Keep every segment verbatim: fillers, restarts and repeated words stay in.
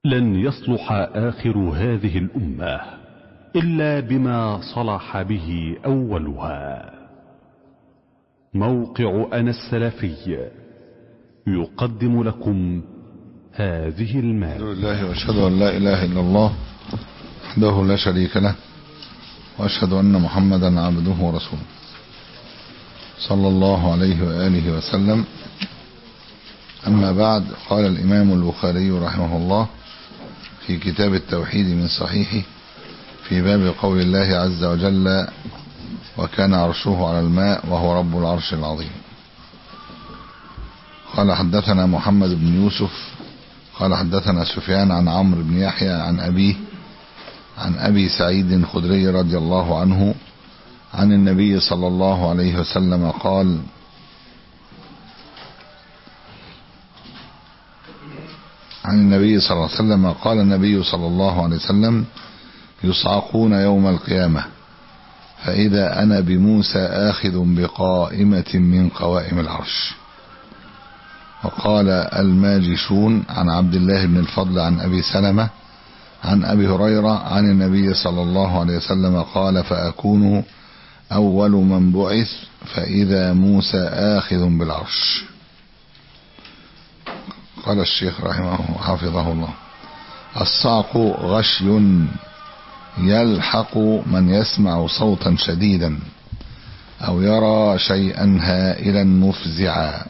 لن يصلح آخر هذه الأمة إلا بما صلح به أولها. موقع أنا السلفي يقدم لكم هذه المادة. الحمد لله واشهد ان لا اله الا الله وحده لا شريك له، واشهد ان محمدا عبده ورسوله صلى الله عليه واله وسلم. اما بعد، قال الامام البخاري رحمه الله في كتاب التوحيد من صحيحه في باب قول الله عز وجل: وكان عرشه على الماء وهو رب العرش العظيم. قال: حدثنا محمد بن يوسف قال حدثنا سفيان عن عمرو بن يحيى عن أبيه عن أبي سعيد الخدري رضي الله عنه عن النبي صلى الله عليه وسلم قال: عن النبي صلى الله عليه وسلم قال النبي صلى الله عليه وسلم: يصعقون يوم القيامة فإذا أنا بموسى آخذ بقائمة من قوائم العرش. وقال الماجشون عن عبد الله بن الفضل عن أبي سلمة عن أبي هريرة عن النبي صلى الله عليه وسلم قال: فأكون أول من بعث فإذا موسى آخذ بالعرش. قال الشيخ رحمه حفظه الله: الصعق غشي يلحق من يسمع صوتا شديدا أو يرى شيئا هائلا مفزعا.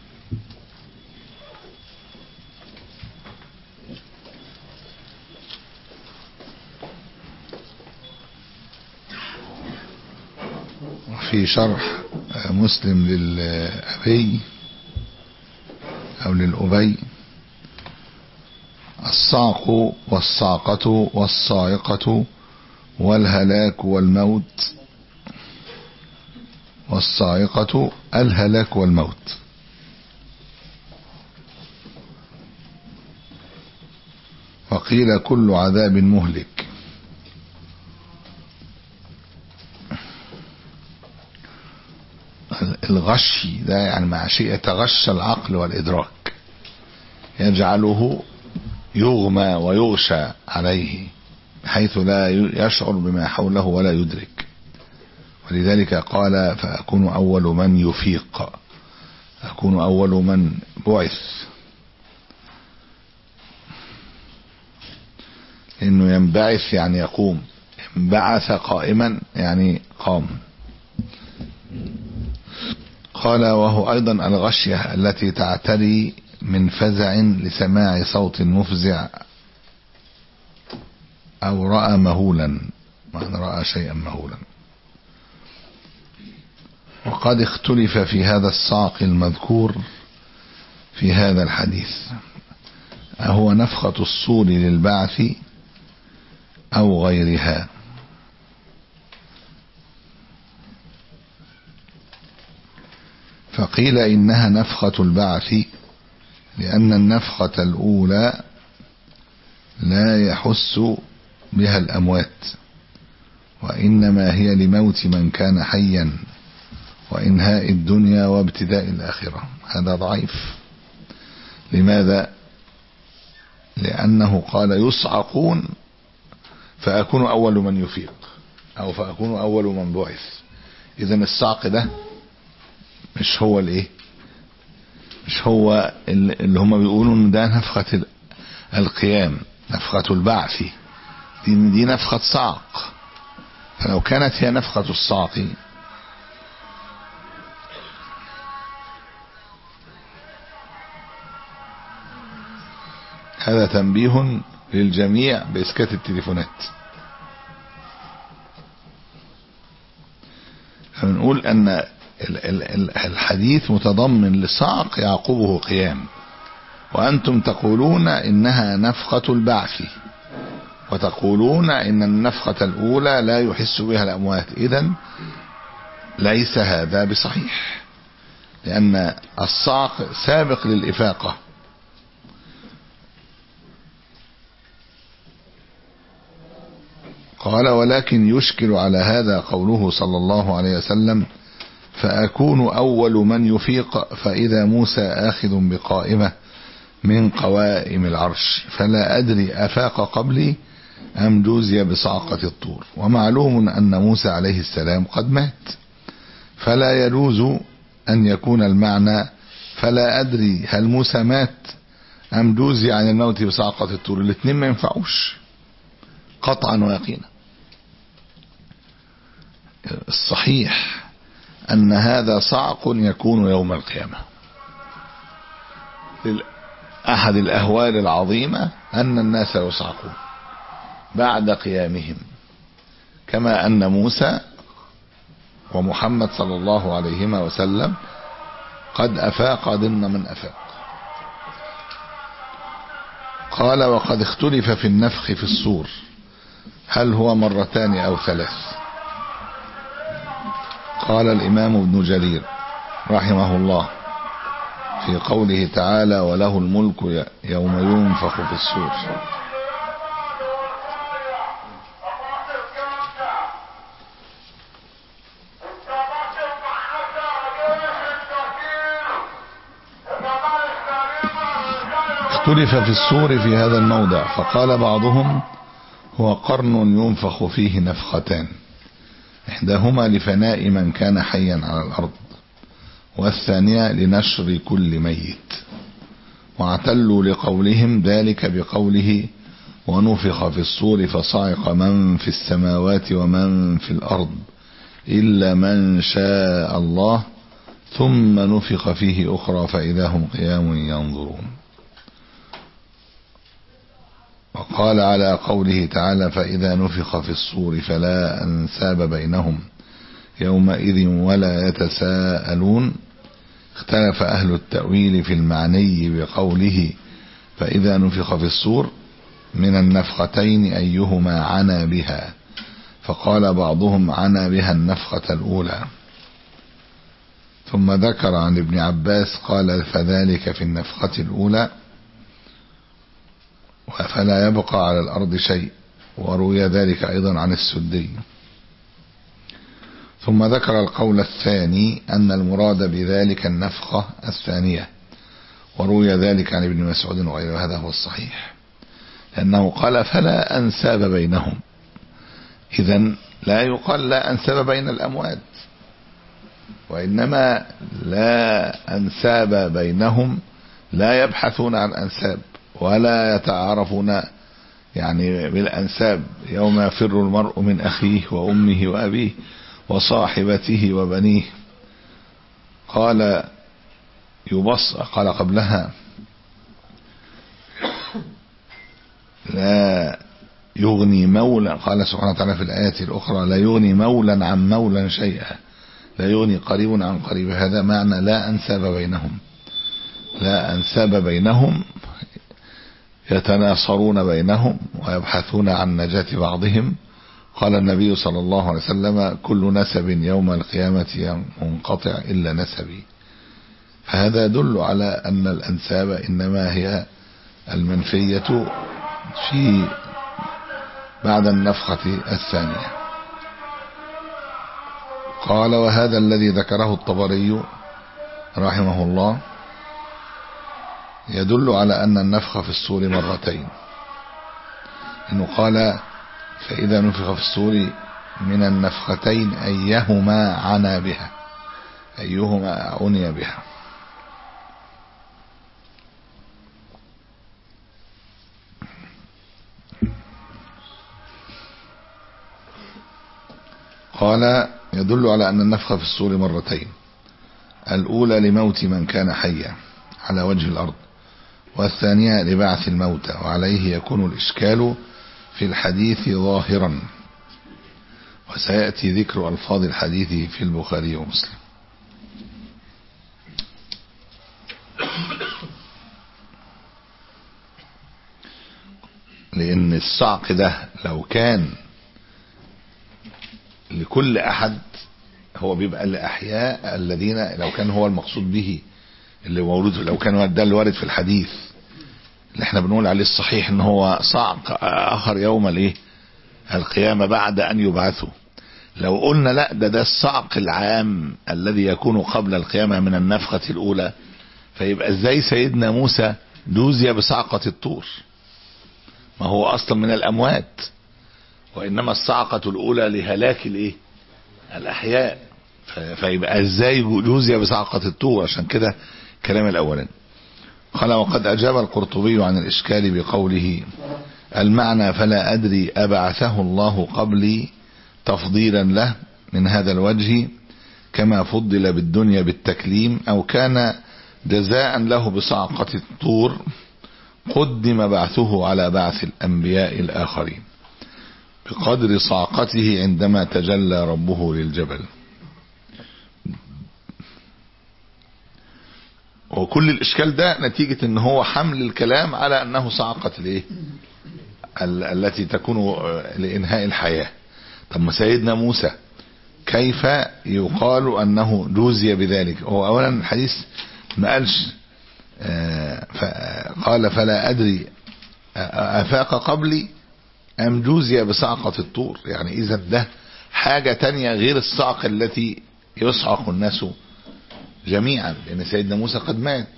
في شرح مسلم للأبي أو للأبي: الصعق والصاقة والصائقة والهلاك والموت. والصائقة الهلاك والموت. وقيل كل عذاب مهلك. الغشي ده يعني مع شيء يتغشى العقل والإدراك، يجعله يغمى ويغشى عليه بحيث لا يشعر بما حوله ولا يدرك. ولذلك قال: فأكون أول من يفيق، أكون أول من بعث، إنه ينبعث يعني يقوم، انبعث قائما يعني قام. قال: وهو أيضا الغشية التي تعتري من فزع لسماع صوت مفزع أو رأى مهولا، معنى رأى شيئا مهولا. وقد اختلف في هذا الصعق المذكور في هذا الحديث، أهو نفخة الصور للبعث أو غيرها. فقيل إنها نفخة البعث، لأن النفخة الأولى لا يحس بها الأموات، وإنما هي لموت من كان حيا وإنهاء الدنيا وابتداء الآخرة. هذا ضعيف. لماذا؟ لأنه قال: يصعقون فأكون أول من يفيق، أو فأكون أول من بعث. إذن الصعق ده مش هو الايه مش هو اللي هم بيقولوا ان ده نفخة القيام، نفخة البعث، دي, دي نفخة صعق. فلو كانت هي نفخة الصعق هذا تنبيه للجميع بإسكات التليفونات. فنقول ان الحديث متضمن لصعق يعقبه قيام، وأنتم تقولون إنها نفخة البعث، وتقولون إن النفخة الأولى لا يحس بها الأموات. إذن ليس هذا بصحيح، لأن الصعق سابق للإفاقة. قال: ولكن يشكل على هذا قوله صلى الله عليه وسلم: فأكون أول من يفيق فإذا موسى آخذ بقائمة من قوائم العرش، فلا أدري أفاق قبلي أم جوزي بصعقة الطور. ومعلوم أن موسى عليه السلام قد مات، فلا يجوز أن يكون المعنى فلا أدري هل موسى مات أم جوزي عن الموت بصعقة الطور. الاثنين ما ينفعوش قطعا ويقينا. الصحيح أن هذا صعق يكون يوم القيامة. أحد الأهوال العظيمة أن الناس يصعقون بعد قيامهم، كما أن موسى ومحمد صلى الله عليه وسلم قد أفاق ضمن من أفاق. قال: وقد اختلف في النفخ في الصور، هل هو مرتان أو ثلاث؟ قال الإمام ابن جرير رحمه الله في قوله تعالى: وله الملك يوم ينفخ في الصور، اختلف في الصور في هذا الموضع، فقال بعضهم: هو قرن ينفخ فيه نفختان، إحداهما لفناء من كان حيا على الأرض، والثانية لنشر كل ميت. واعتلوا لقولهم ذلك بقوله: ونفخ في الصور فصعق من في السماوات ومن في الأرض إلا من شاء الله ثم نفخ فيه أخرى فإذا هم قيام ينظرون. وقال على قوله تعالى: فإذا نفخ في الصور فلا أنساب بينهم يومئذ ولا يتساءلون. اختلف أهل التأويل في المعني بقوله فإذا نفخ في الصور من النفختين أيهما عنا بها، فقال بعضهم عنا بها النفخة الأولى. ثم ذكر عن ابن عباس قال: فذلك في النفخة الأولى فلا يبقى على الأرض شيء. وروي ذلك أيضا عن السدي. ثم ذكر القول الثاني أن المراد بذلك النفخة الثانية، وروي ذلك عن ابن مسعود وغيره. هذا هو الصحيح، لأنه قال فلا أنساب بينهم، إذن لا يقال لا أنساب بين الأموات، وإنما لا أنساب بينهم، لا يبحثون عن أنساب ولا يتعارفون يعني بالأنساب. يوم يفر المرء من أخيه وأمه وأبيه وصاحبته وبنيه. قال يبص قال قبلها: لا يغني مولا، قال سبحانه وتعالى في الآية الأخرى: لا يغني مولا عن مولا شيئا، لا يغني قريب عن قريب. هذا معنى لا أنساب بينهم، لا أنساب بينهم، يتناصرون بينهم ويبحثون عن نجاة بعضهم. قال النبي صلى الله عليه وسلم: كل نسب يوم القيامة منقطع إلا نسبي. فهذا يدل على أن الأنساب إنما هي المنفية في بعد النفخة الثانية. قال: وهذا الذي ذكره الطبري رحمه الله يدل على أن النفخ في الصور مرتين، إنه قال: فإذا نفخ في الصور من النفختين أيهما عنا بها، أيهما عني بها. قال: يدل على أن النفخ في الصور مرتين، الأولى لموت من كان حيا على وجه الأرض، والثانية لبعث الموتى. وعليه يكون الإشكال في الحديث ظاهرا، وسيأتي ذكر ألفاظ الحديث في البخاري ومسلم. لأن الصعق ده لو كان لكل أحد هو بيبقى الأحياء الذين، لو كان هو المقصود به اللي مولود، لو كان ده اللي وارد في الحديث اللي احنا بنقول عليه الصحيح ان هو صعق آخر يوم الايه القيامة بعد أن يبعثوا، لو قلنا لا ده ده الصعق العام الذي يكون قبل القيامة من النفخة الأولى، فيبقى ازاي سيدنا موسى جوزي بصعقة الطور، ما هو اصلا من الاموات، وانما الصعقة الاولى لهلاك الايه الاحياء، فيبقى ازاي جوزي بصعقة الطور؟ عشان كده كلام الاولاني. قال وقد اجاب القرطبي عن الاشكال بقوله المعنى فلا ادري ابعثه الله قبلي تفضيلا له من هذا الوجه كما فضل بالدنيا بالتكليم، او كان جزاء له بصعقة الطور قدم بعثه على بعث الانبياء الاخرين بقدر صعقته عندما تجلى ربه للجبل. وكل الاشكال ده نتيجة ان هو حمل الكلام على انه صعقة الايه التي تكون لانهاء الحياة. طب ما سيدنا موسى كيف يقال انه جوزي بذلك؟ هو اولا الحديث ما قالش قال فلا ادري افاق قبلي ام جوزي بصعقة الطور، يعني اذا ده حاجة تانية غير الصعقة التي يصعق الناس جميعا، لان سيدنا موسى قد مات.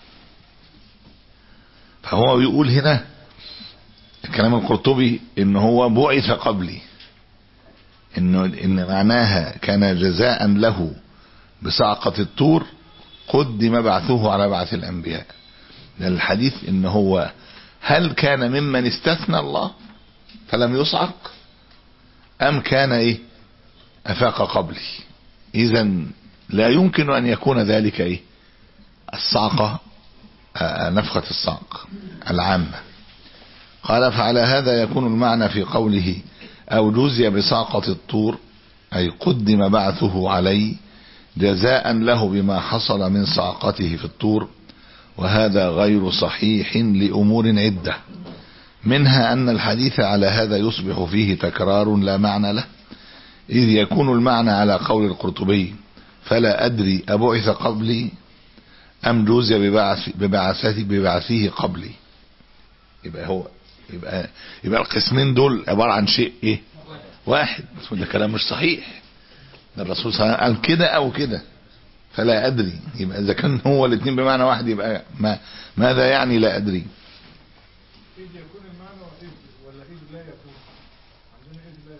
فهو بيقول هنا كلام القرطبي ان هو بعث قبلي، انه ان معناها كان جزاء له بصعقة الطور قدم بعثه على بعث الانبياء. الحديث ان هو هل كان ممن استثنى الله فلم يصعق ام كان ايه افاق قبلي؟ اذا لا يمكن ان يكون ذلك ايه الصعقة نفخة الصعق العامة. قال فعلى هذا يكون المعنى في قوله او جوزي بصعقة الطور اي قدم بعثه عليه جزاء له بما حصل من صعقته في الطور، وهذا غير صحيح لامور عدة، منها ان الحديث على هذا يصبح فيه تكرار لا معنى له، اذ يكون المعنى على قول القرطبي فلا ادري ابعث قبلي ام جوزي ببعث ببعثته ببعثه قبلي. يبقى هو يبقى يبقى القسمين دول عبارة عن شيء ايه واحد، وده كلام مش صحيح. الرسول صلى الله عليه وسلم قال كده او كده فلا ادري، يبقى اذا كان هو الاثنين بمعنى واحد يبقى ما ماذا يعني لا ادري؟ اذ يكون المعنى واذ ولا اذ لا يكون؟ عندنا اذ لا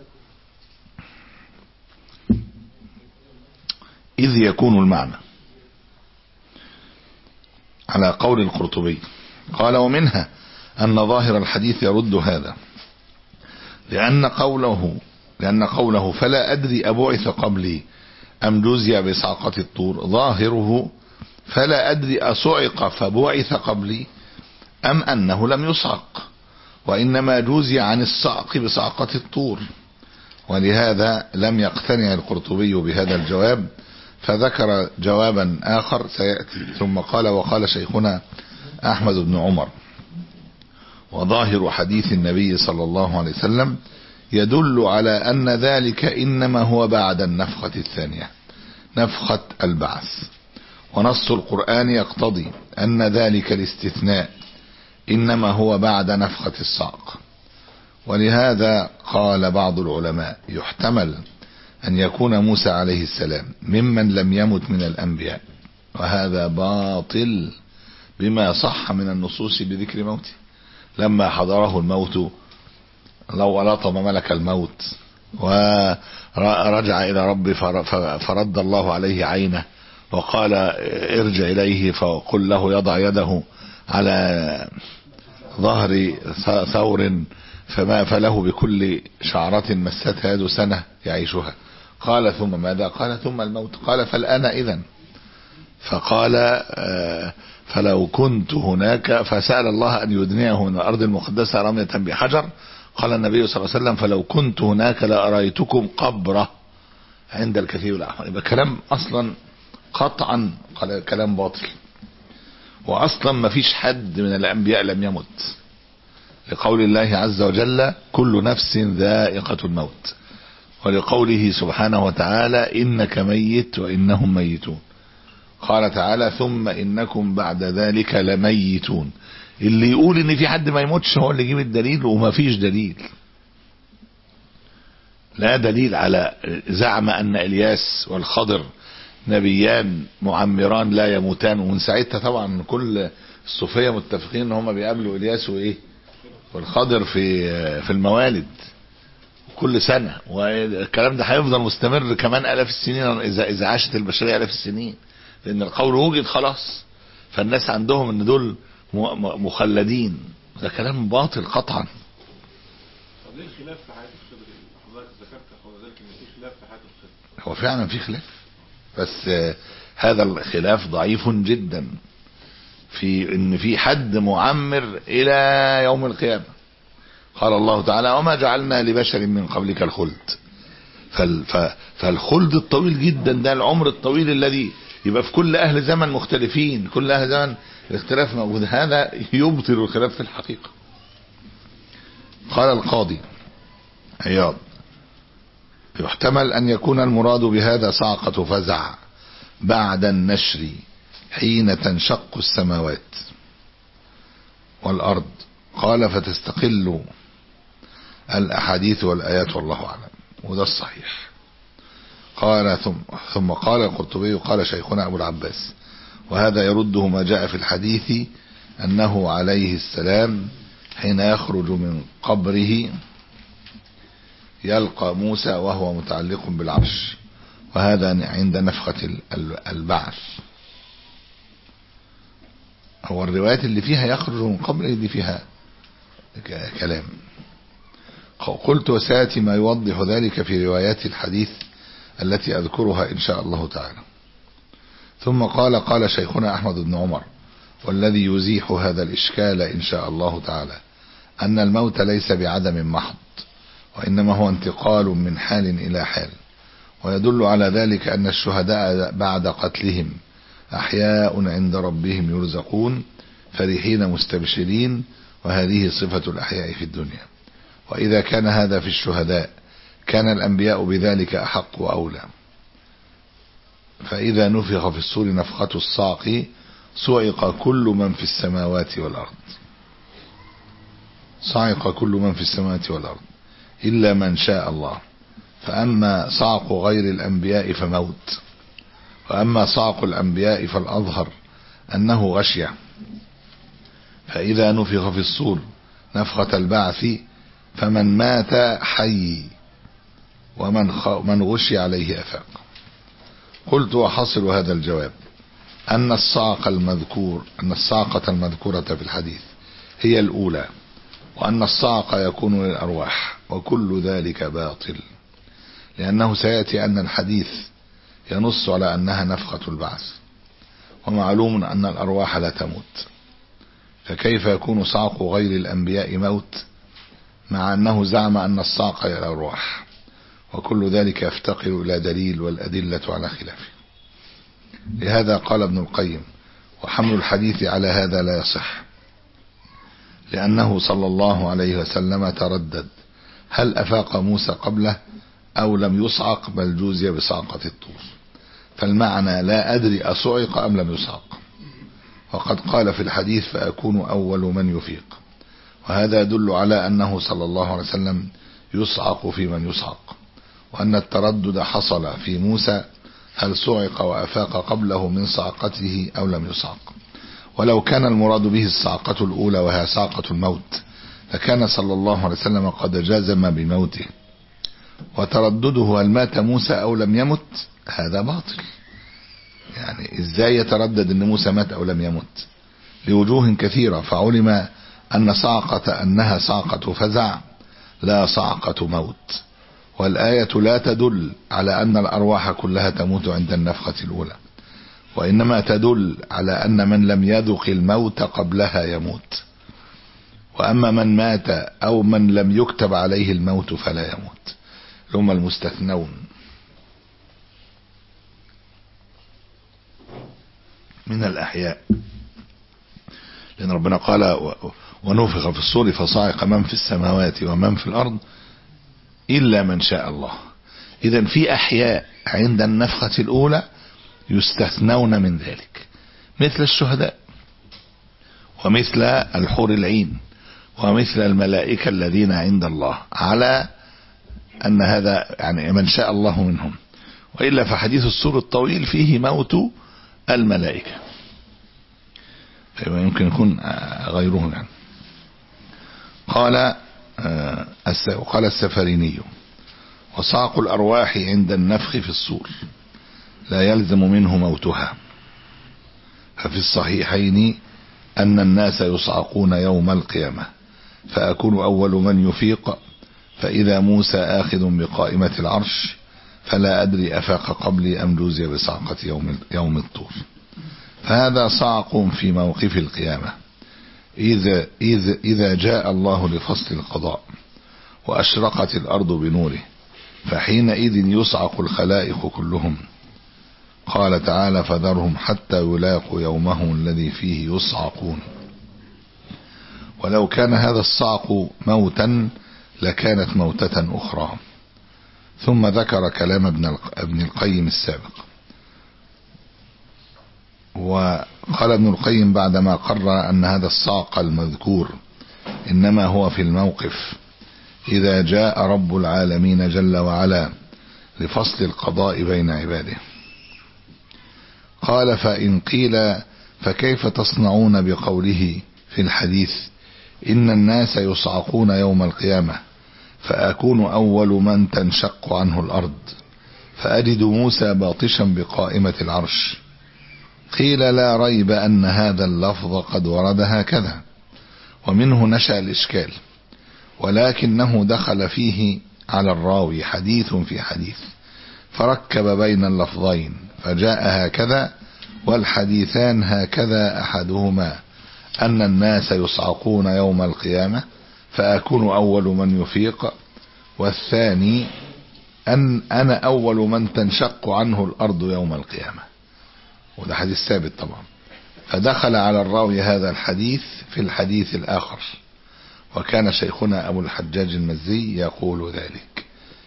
يكون. اذ يكون المعنى على قول القرطبي. قال ومنها أن ظاهر الحديث يرد هذا، لأن قوله لأن قوله فلا أدري أبعث قبلي أم جوزي بصعقة الطور ظاهره فلا أدري أصعق فبعث قبلي أم أنه لم يصعق، وإنما جوزي عن الصعق بصعقة الطور. ولهذا لم يقتنع القرطبي بهذا الجواب، فذكر جوابا آخر سيأتي، ثم قال وقال شيخنا أحمد بن عمر وظاهر حديث النبي صلى الله عليه وسلم يدل على أن ذلك إنما هو بعد النفخة الثانية نفخة البعث، ونص القرآن يقتضي أن ذلك الاستثناء إنما هو بعد نفخة الصعق. ولهذا قال بعض العلماء يحتمل أن يكون موسى عليه السلام ممن لم يمت من الأنبياء، وهذا باطل بما صح من النصوص بذكر موته، لما حضره الموت لو لطم ملك الموت ورجع إلى ربه فرد الله عليه عينه وقال ارجع إليه فقل له يضع يده على ظهر ثور فما فله بكل شعرة مستها يد سنة يعيشها. قال ثم ماذا؟ قال ثم الموت. قال فالآن إذن. فقال فلو كنت هناك، فسأل الله أن يدنيه من الأرض المقدسة رمية بحجر. قال النبي صلى الله عليه وسلم فلو كنت هناك لأريتكم قبره عند الكثير الأحمر. يبقى كلام أصلا قطعا كلام باطل، وأصلا ما فيش حد من الأنبياء لم يمت، لقول الله عز وجل كل نفس ذائقة الموت، ولقوله سبحانه وتعالى إنك ميت وإنهم ميتون. قال تعالى ثم إنكم بعد ذلك لميتون. اللي يقول إن في حد ما يموتش هو اللي يجيب الدليل، وما فيش دليل، لا دليل على زعم أن إلياس والخضر نبيان معمران لا يموتان. ومن ساعتها طبعا كل الصوفية متفقين ان هم بيقابلوا الياس وايه والخضر في في الموالد كل سنة، والكلام ده هيفضل مستمر كمان آلاف السنين اذا اذا عاشت البشرية آلاف السنين، لان القول وجد خلاص. فالناس عندهم ان دول مخلدين، ده كلام باطل قطعا. طب ليه الخلاف في حياة الخضر؟ حضرتك ذكرت قبل ذلك ان في خلاف في حياة الخضر. هو فعلا في خلاف، بس هذا الخلاف ضعيف جدا في ان في حد معمر الى يوم القيامة. قال الله تعالى وما جعلنا لبشر من قبلك الخلد. فالخلد الطويل جدا ده العمر الطويل الذي يبقى في كل اهل زمن مختلفين، كل اهل زمن الاختلاف موجود، هذا يبطل الخلاف في الحقيقة. قال القاضي عياض يحتمل ان يكون المراد بهذا صعقة فزع بعد النشر حين تنشق السماوات والارض. قال فتستقل الاحاديث والايات والله اعلم، وده الصحيح. قال ثم, ثم قال القرطبي قال شيخنا ابو العباس وهذا يرده ما جاء في الحديث انه عليه السلام حين يخرج من قبره يلقى موسى وهو متعلق بالعرش، وهذا عند نفخة البعث. هو الروايات اللي فيها يخرج من قبره دي فيها كلام. قلت وسيأتي ما يوضح ذلك في روايات الحديث التي أذكرها إن شاء الله تعالى. ثم قال قال شيخنا أحمد بن عمر والذي يزيح هذا الإشكال إن شاء الله تعالى أن الموت ليس بعدم محض، وإنما هو انتقال من حال إلى حال، ويدل على ذلك أن الشهداء بعد قتلهم أحياء عند ربهم يرزقون فرحين مستبشرين، وهذه صفة الأحياء في الدنيا. وإذا كان هذا في الشهداء كان الأنبياء بذلك أحق وأولى. فإذا نفخ في الصور نفخة الصاق صعق كل من في السماوات والأرض، صعق كل من في السماوات والأرض إلا من شاء الله. فأما صعق غير الأنبياء فموت، وأما صعق الأنبياء فالأظهر أنه غشية. فإذا نفخ في الصور نفخة البعث فمن مات حي، ومن من غشي عليه أفاق. قلت وحصل هذا الجواب أن الصعق المذكور أن الصعقة المذكورة في الحديث هي الأولى، وأن الصعق يكون للأرواح، وكل ذلك باطل، لأنه سيأتي أن الحديث ينص على أنها نفخة البعث، ومعلوم أن الأرواح لا تموت، فكيف يكون صعق غير الأنبياء موت مع أنه زعم أن الصعق للأرواح؟ وكل ذلك يفتقر إلى دليل، والأدلة على خلافه. لهذا قال ابن القيم وحمل الحديث على هذا لا يصح، لأنه صلى الله عليه وسلم تردد هل أفاق موسى قبله أو لم يصعق، بل جوزي بصعقة الطور، فالمعنى لا أدري أصعق أم لم يصعق. وقد قال في الحديث فأكون أول من يفيق، وهذا يدل على أنه صلى الله عليه وسلم يصعق في من يصعق، وأن التردد حصل في موسى هل صعق وأفاق قبله من صعقته أو لم يصعق. ولو كان المراد به الصعقة الأولى وهي صعقة الموت فكان صلى الله عليه وسلم قد جازم بموته، وتردده هل مات موسى أو لم يمت هذا باطل. يعني إزاي يتردد أن موسى مات أو لم يمت؟ لوجوه كثيرة، فعلم أن صعقة أنها صعقة فزع لا صعقة موت، والآية لا تدل على أن الأرواح كلها تموت عند النفخة الأولى، وإنما تدل على أن من لم يذق الموت قبلها يموت، وأما من مات أو من لم يكتب عليه الموت فلا يموت، هم المستثنون من الأحياء. لأن ربنا قال ونفخ في الصور فصعق من في السماوات ومن في الأرض إلا من شاء الله. إذن في أحياء عند النفخة الأولى يستثنون من ذلك، مثل الشهداء ومثل الحور العين ومثل الملائكة الذين عند الله، على أن هذا يعني من شاء الله منهم. وإلا فحديث السور الطويل فيه موت الملائكة. يمكن يكون غيره يعني. قال قال السفريني: وصعق الأرواح عند النفخ في الصور لا يلزم منه موتها، ففي الصحيحين أن الناس يصعقون يوم القيامة فأكون أول من يفيق، فإذا موسى آخذ بقائمة العرش فلا أدري أفاق قبلي أم جوزي بصعقة يوم, يوم الطور. فهذا صعق في موقف القيامة إذا, إذا, إذا جاء الله لفصل القضاء وأشرقت الأرض بنوره، فحينئذ يصعق الخلائق كلهم. قال تعالى: فذرهم حتى يلاقوا يومهم الذي فيه يصعقون. ولو كان هذا الصعق موتا لكانت موتة أخرى. ثم ذكر كلام ابن القيم السابق، وقال ابن القيم بعدما قرر أن هذا الصعق المذكور إنما هو في الموقف إذا جاء رب العالمين جل وعلا لفصل القضاء بين عباده. قال: فإن قيل فكيف تصنعون بقوله في الحديث إن الناس يصعقون يوم القيامة فأكون أول من تنشق عنه الأرض فأجد موسى باطشا بقائمة العرش؟ قيل: لا ريب أن هذا اللفظ قد ورد هكذا، ومنه نشأ الإشكال، ولكنه دخل فيه على الراوي حديث في حديث فركب بين اللفظين فجاء هكذا، والحديثان هكذا: أحدهما أن الناس يصعقون يوم القيامة فأكون أول من يفيق، والثاني أن أنا أول من تنشق عنه الأرض يوم القيامة. وده حديث ثابت طبعا. فدخل على الراوي هذا الحديث في الحديث الآخر، وكان شيخنا أبو الحجاج المزي يقول ذلك.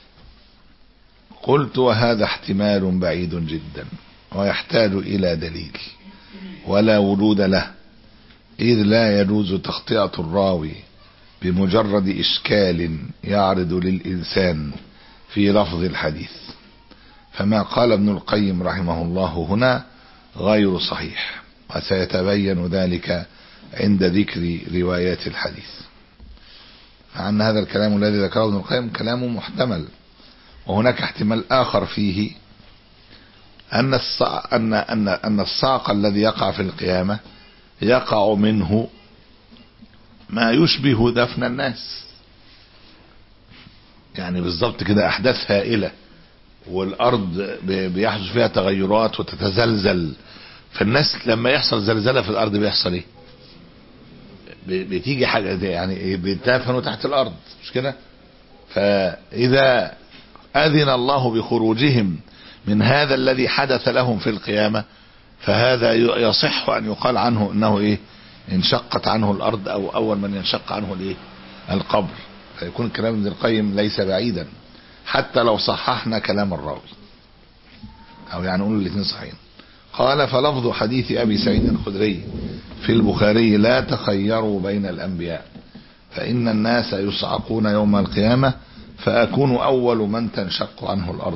قلت: وهذا احتمال بعيد جدا ويحتاج إلى دليل ولا وجود له، إذ لا يجوز تخطئة الراوي بمجرد إشكال يعرض للإنسان في لفظ الحديث. فما قال ابن القيم رحمه الله هنا غير صحيح، وسيتبين ذلك عند ذكر روايات الحديث. فعن هذا الكلام الذي ذكره ابن القيم كلام محتمل، وهناك احتمال آخر فيه أن أن أن أن الصعق الذي يقع في القيامة يقع منه ما يشبه دفن الناس، يعني بالضبط كده أحداث هائلة والأرض بيحدث فيها تغيرات وتتزلزل. فالناس لما يحصل زلزلة في الأرض بيحصل إيه؟ بتيجي حاجة يعني بيتدفنوا تحت الأرض، مش كده؟ فإذا أذن الله بخروجهم من هذا الذي حدث لهم في القيامة فهذا يصح أن يقال عنه إنه إيه؟ انشقت عنه الأرض، أو أول من ينشق عنه الإيه؟ القبر. فيكون كلام ابن القيم ليس بعيدا حتى لو صححنا كلام الراوي، أو يعني نقول الاثنين صحيحين. قال: فلفظ حديث أبي سعيد الخدري في البخاري: لا تخيروا بين الأنبياء فإن الناس يصعقون يوم القيامة فأكون أول من تنشق عنه الأرض،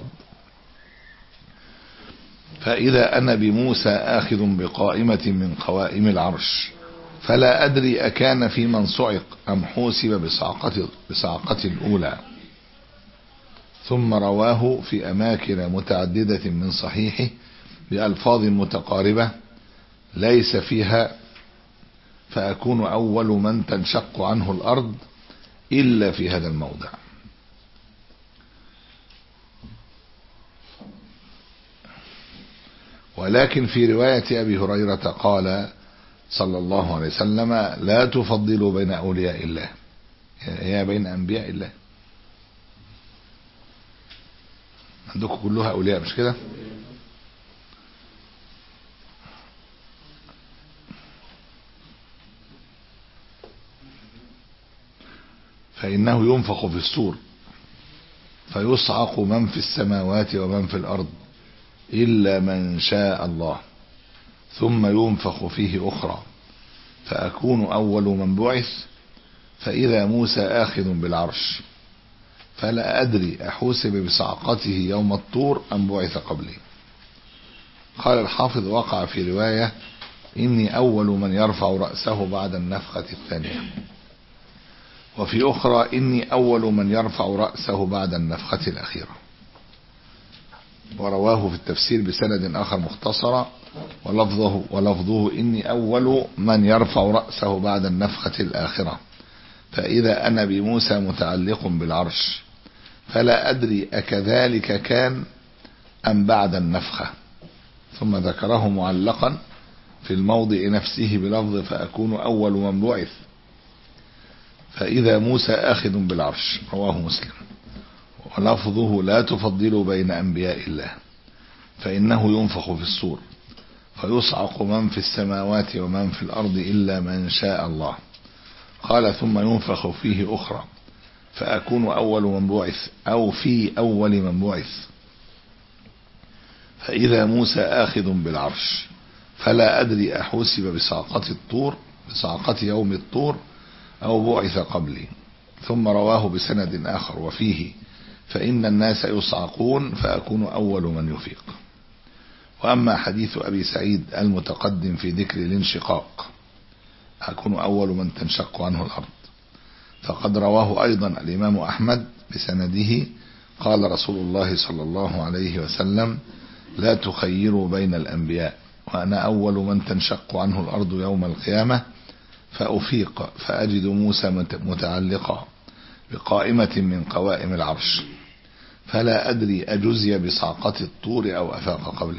فإذا أنا بموسى آخذ بقائمة من قوائم العرش فلا أدري أكان في من صعق أم حوسب بصعقة, بصعقة الأولى. ثم رواه في أماكن متعددة من صحيحه بألفاظ متقاربة ليس فيها فأكون أول من تنشق عنه الأرض إلا في هذا الموضع. ولكن في رواية أبي هريرة قال صلى الله عليه وسلم: لا تفضلوا بين أولياء الله، هي بين أنبياء الله. عندكم كلها أولياء مش كده؟ فإنه ينفخ في الصور فيصعق من في السماوات ومن في الأرض إلا من شاء الله، ثم ينفخ فيه أخرى فأكون أول من بعث، فإذا موسى آخذ بالعرش فلا أدري أحوسب بصعقته يوم الطور أم بعث قبلي. قال الحافظ: وقع في رواية إني أول من يرفع رأسه بعد النفخة الثانية. وفي أخرى إني أول من يرفع رأسه بعد النفخة الأخيرة. ورواه في التفسير بسند آخر مختصرا ولفظه, ولفظه إني أول من يرفع رأسه بعد النفخة الآخرة فإذا أنا بموسى متعلق بالعرش فلا أدري أكذلك كان أم بعد النفخة. ثم ذكره معلقا في الموضع نفسه بلفظ فأكون أول من بعث فإذا موسى آخذ بالعرش. رواه مسلم. ولفظه لا تفضلوا بين أنبياء الله فإنه ينفخ في الصور فيصعق من في السماوات ومن في الأرض إلا من شاء الله. قال ثم ينفخ فيه أخرى فأكون أول من بعث أو في أول من بعث فإذا موسى آخذ بالعرش فلا أدري أحوسب بصعقة الطور بصعقة يوم الطور أو بعث قبلي. ثم رواه بسند آخر وفيه فإن الناس يصعقون فأكون أول من يفيق. وأما حديث أبي سعيد المتقدم في ذكر الانشقاق أكون أول من تنشق عنه الأرض فقد رواه أيضا الإمام أحمد بسنده قال رسول الله صلى الله عليه وسلم لا تخيروا بين الأنبياء وأنا أول من تنشق عنه الأرض يوم القيامة فأفيق فأجد موسى متعلقا بقائمة من قوائم العرش فلا أدري أجزي بصعقة الطور أو أفاق قبلي.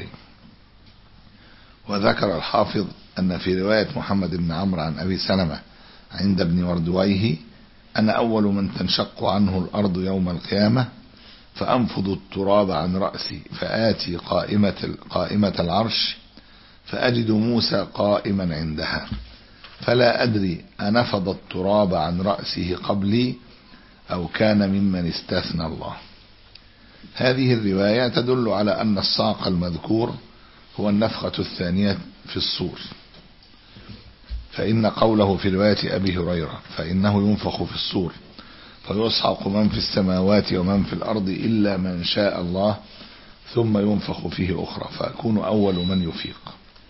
وذكر الحافظ أن في رواية محمد بن عمرو عن أبي سلمة عند ابن وردويه أنا أول من تنشق عنه الأرض يوم القيامة فأنفض التراب عن رأسي فآتي قائمة, قائمة العرش فأجد موسى قائما عندها فلا أدري أنفض التراب عن رأسه قبلي أو كان ممن استثنى الله. هذه الرواية تدل على أن الصعق المذكور هو النفخة الثانية في الصور فإن قوله في رواية أبي هريرة فإنه ينفخ في الصور فيصعق من في السماوات ومن في الأرض إلا من شاء الله ثم ينفخ فيه أخرى فأكون أول من يفيق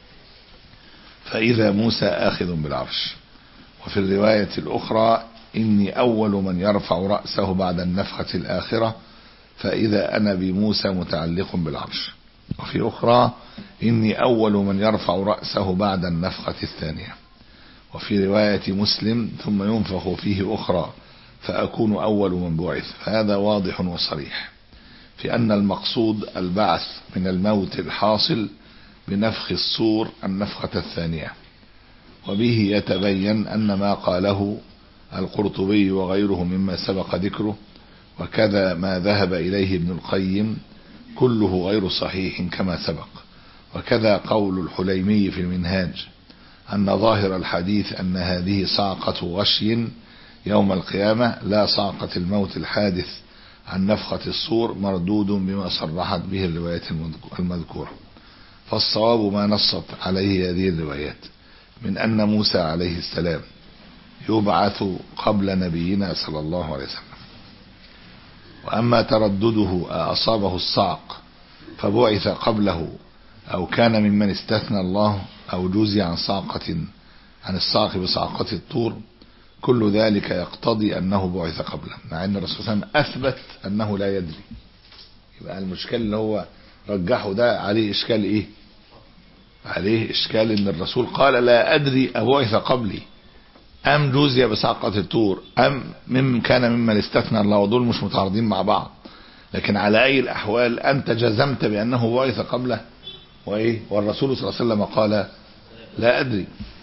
فإذا موسى آخذ بالعرش. وفي الرواية الأخرى إني أول من يرفع رأسه بعد النفخة الآخرة فإذا أنا بموسى متعلق بالعرش. وفي أخرى إني أول من يرفع رأسه بعد النفخة الثانية. وفي رواية مسلم ثم ينفخ فيه أخرى فأكون أول من بعث. فهذا واضح وصريح في أن المقصود البعث من الموت الحاصل بنفخ الصور النفخة الثانية. وبه يتبين أن ما قاله القرطبي وغيره مما سبق ذكره وكذا ما ذهب إليه ابن القيم كله غير صحيح كما سبق. وكذا قول الحليمي في المنهاج أن ظاهر الحديث أن هذه صعقة غشي يوم القيامة لا صعقة الموت الحادث عن نفخة الصور مردود بما صرحت به الروايات المذكورة. فالصواب ما نصت عليه هذه الروايات من أن موسى عليه السلام يبعث قبل نبينا صلى الله عليه وسلم. وأما تردده أصابه الصعق فبعث قبله أو كان ممن استثنى الله أو جوزي عن صعقة عن الصعق بصعقة الطور كل ذلك يقتضي أنه بعث قبله مع أن الرسول صلى الله عليه وسلم أثبت أنه لا يدري. يبقى المشكلة اللي هو رجحه ده عليه إشكال إيه؟ عليه إشكال إن الرسول قال لا أدري أبعث قبلي أم جوزي بصعقة الطور أم ممن كان ممن استثنى الله ودول مش متعارضين مع بعض. لكن على أي الأحوال أنت جزمت بأنه بعث قبله وإيه والرسول صلى الله عليه وسلم قال لا أدري.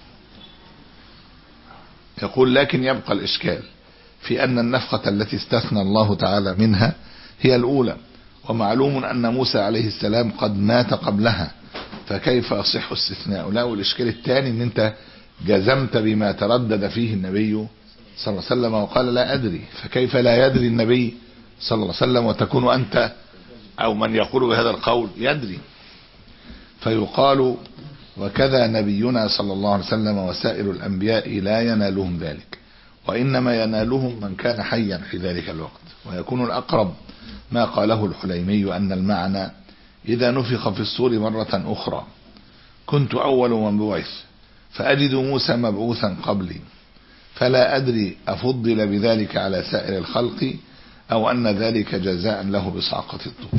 يقول لكن يبقى الإشكال في أن النفخة التي استثنى الله تعالى منها هي الأولى ومعلوم أن موسى عليه السلام قد مات قبلها فكيف يصح استثناء. لا والإشكال الثاني أن أنت جزمت بما تردد فيه النبي صلى الله عليه وسلم وقال لا أدري فكيف لا يدري النبي صلى الله عليه وسلم وتكون أنت أو من يقول بهذا القول يدري. فيقال وكذا نبينا صلى الله عليه وسلم وسائر الأنبياء لا ينالهم ذلك وإنما ينالهم من كان حيا في ذلك الوقت. ويكون الأقرب ما قاله الحليمي أن المعنى إذا نفخ في الصور مرة أخرى كنت أول من بعث فأجد موسى مبعوثا قبلي فلا أدري أفضل بذلك على سائر الخلق أو أن ذلك جزاء له بصعقة الطور.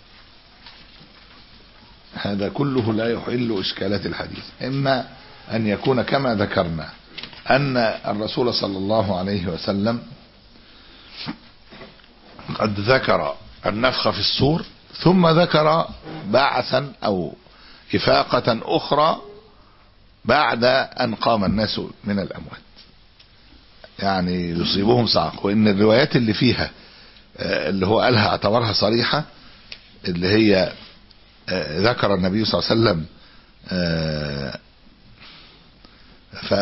هذا كله لا يحل إشكالات الحديث. إما أن يكون كما ذكرنا أن الرسول صلى الله عليه وسلم قد ذكر النفخ في الصور ثم ذكر بعثا أو إفاقة أخرى بعد أن قام الناس من الأموات، يعني يصيبهم صعق. وإن الروايات اللي فيها اللي هو قالها اعتبرها صريحة، اللي هي ذكر النبي صلى الله عليه وسلم ف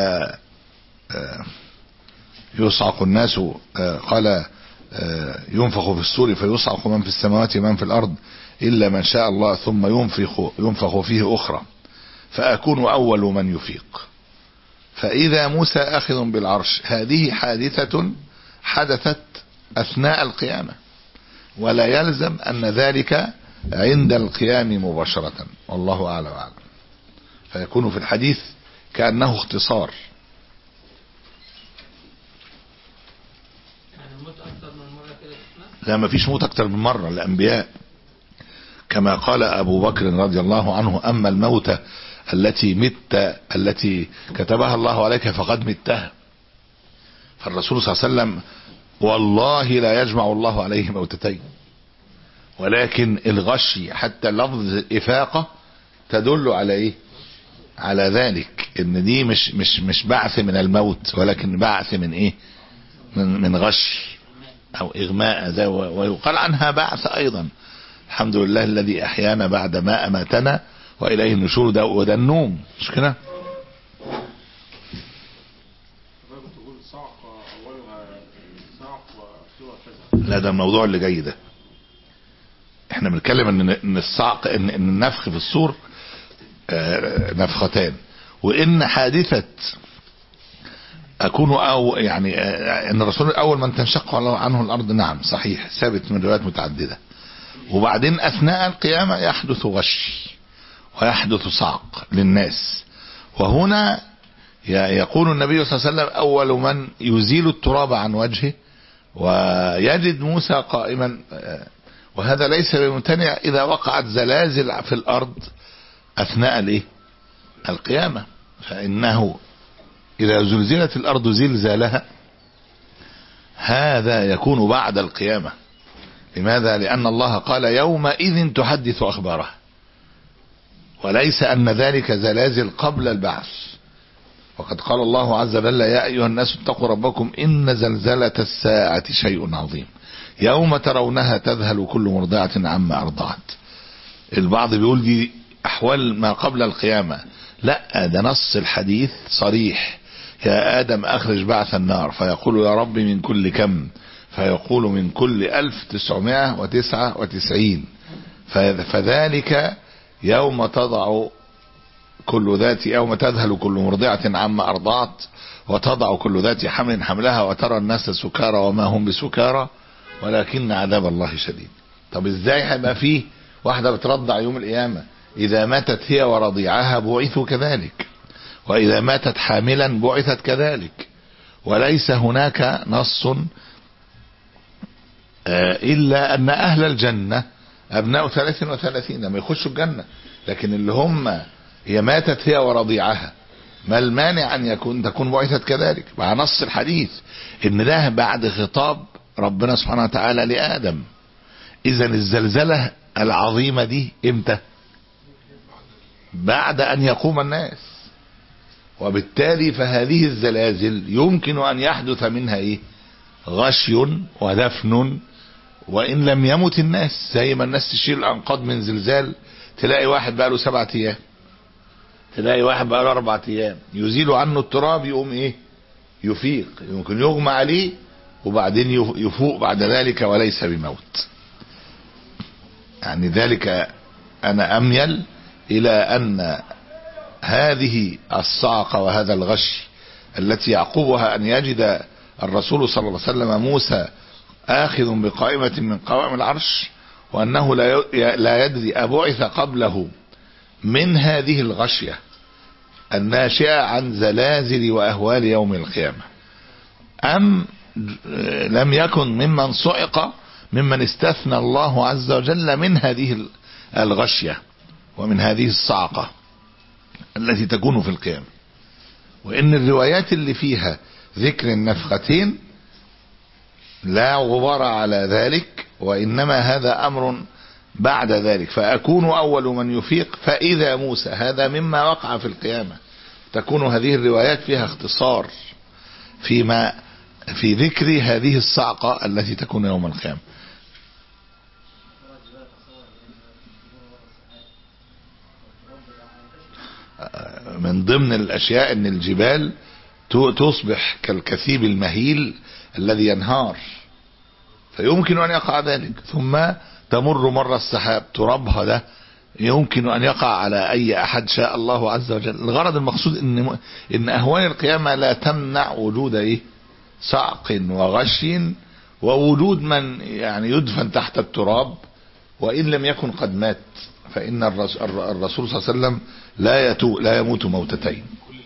يصعق الناس، قال ينفخ في الصور فيصعق من في السماوات ومن في الأرض إلا من شاء الله ثم ينفخ, ينفخ فيه أخرى فأكون أول من يفيق. فإذا موسى آخذ بالعرش، هذه حادثة حدثت أثناء القيامة، ولا يلزم أن ذلك عند القيام مباشرة، والله أعلم وأعلم. فيكون في الحديث كأنه اختصار. لا، ما فيش موت أكتر من مرة. الأنبياء كما قال أبو بكر رضي الله عنه: أما الموتى التي مت التي كتبها الله عليك فقد متها. فالرسول صلى الله عليه وسلم والله لا يجمع الله عليه موتتين، ولكن الغشي حتى لفظ إفاقة تدل على إيه؟ على ذلك، إن دي مش مش مش بعث من الموت، ولكن بعث من إيه؟ من من غش أو إغماء. ويقال عنها بعث أيضا. الحمد لله الذي أحيانا بعد ما أماتنا وإليه النشور. ده وده النوم، مش كده؟ لا، ده الموضوع اللي جاي ده. احنا بنتكلم ان ان الصعق ان ان النفخ في الصور نفختان، وان حادثة اكون او يعني ان الرسول اول من تنشق عنه الارض، نعم صحيح، ثابت من روايات متعددة. وبعدين اثناء القيامة يحدث غش ويحدث صعق للناس. وهنا يقول النبي صلى الله عليه وسلم: اول من يزيل التراب عن وجهه ويجد موسى قائما. وهذا ليس بممتنع إذا وقعت زلازل في الأرض أثناء الايه؟ القيامة. فإنه إذا زلزلت الأرض زلزالها هذا يكون بعد القيامة. لماذا؟ لأن الله قال: يومئذ تحدث أخبارها، وليس أن ذلك زلازل قبل البعث. وقد قال الله عز وجل: يا أيها الناس اتقوا ربكم إن زلزلة الساعة شيء عظيم يوم ترونها تذهل كل مرضعة عما أرضعت. البعض بيقول دي أحوال ما قبل القيامة. لا، ده نص الحديث صريح: يا آدم أخرج بعث النار، فيقول: يا رب من كل كم؟ فيقول: من كل ألف تسعمائة وتسعة وتسعين. فذلك يوم تضع كل ذات يوم تذهل كل مرضعة عما أرضعت وتضع كل ذات حمل حملها وترى الناس سكارى وما هم بسكارى ولكن عذاب الله شديد. طب ازاي هيبقى فيه واحدة بترضع يوم القيامة؟ إذا ماتت هي ورضيعها بعثوا كذلك، وإذا ماتت حاملا بعثت كذلك. وليس هناك نص إلا أن أهل الجنة أبناء ثلاث وثلاثين لما يخشوا الجنة، لكن اللي هم هي ماتت هي ورضيعها ما المانع أن يكون تكون بعثت كذلك مع نص الحديث إن ده بعد خطاب ربنا سبحانه وتعالى لآدم. إذا الزلزلة العظيمة دي إمتى؟ بعد أن يقوم الناس. وبالتالي فهذه الزلازل يمكن أن يحدث منها إيه؟ غشي ودفن وإن لم يمت الناس. زي ما الناس تشيل الأنقاض من زلزال، تلاقي واحد بقى له سبعة أيام، تلاقي واحد بقى له أربعة أيام، يزيل عنه التراب يقوم إيه؟ يفيق. يمكن يغمى عليه وبعدين يفوق بعد ذلك وليس بموت. يعني ذلك أنا أميل إلى أن هذه الصعقة وهذا الغش التي يعقبها أن يجد الرسول صلى الله عليه وسلم موسى آخذ بقائمة من قوائم العرش، وأنه لا يدري أبعث قبله من هذه الغشية الناشئة عن زلازل وأهوال يوم القيامة، أم لم يكن ممن صعق ممن استثنى الله عز وجل من هذه الغشية ومن هذه الصعقة التي تكون في القيامة. وإن الروايات اللي فيها ذكر النفختين لا غبار على ذلك، وإنما هذا أمر بعد ذلك، فأكون أول من يفيق فإذا موسى، هذا مما وقع في القيامة. تكون هذه الروايات فيها اختصار فيما في ذكر هذه الصعقة التي تكون يوم القيامة. من ضمن الأشياء أن الجبال تصبح كالكثيب المهيل الذي ينهار، فيمكن أن يقع ذلك. ثم تمر مر السحاب، ترابها ده يمكن أن يقع على أي أحد شاء الله عز وجل. الغرض المقصود إن إن أهوال القيامة لا تمنع وجود إيه صعق وغشي، ووجود من يعني يدفن تحت التراب وإن لم يكن قد مات، فإن الرسول صلى الله عليه وسلم لا يتو لا يموت موتتين.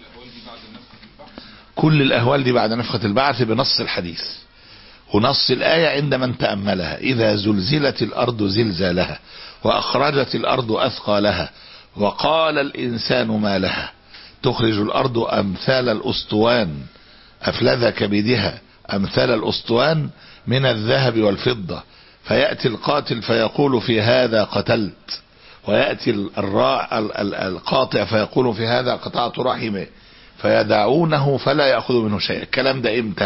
كل الأهوال دي بعد نفخة البعث بنص الحديث ونص الآية عند من تأملها: إذا زلزلت الأرض زلزالها وأخرجت الأرض أثقالها وقال الإنسان ما لها، تخرج الأرض أمثال الأسطوان أفلذ كبدها أمثال الأسطوان من الذهب والفضة، فيأتي القاتل فيقول في هذا قتلت، ويأتي الراع القاطع فيقول في هذا قطعت رحمه، فيدعونه فلا يأخذ منه شيء. الكلام ده امتى؟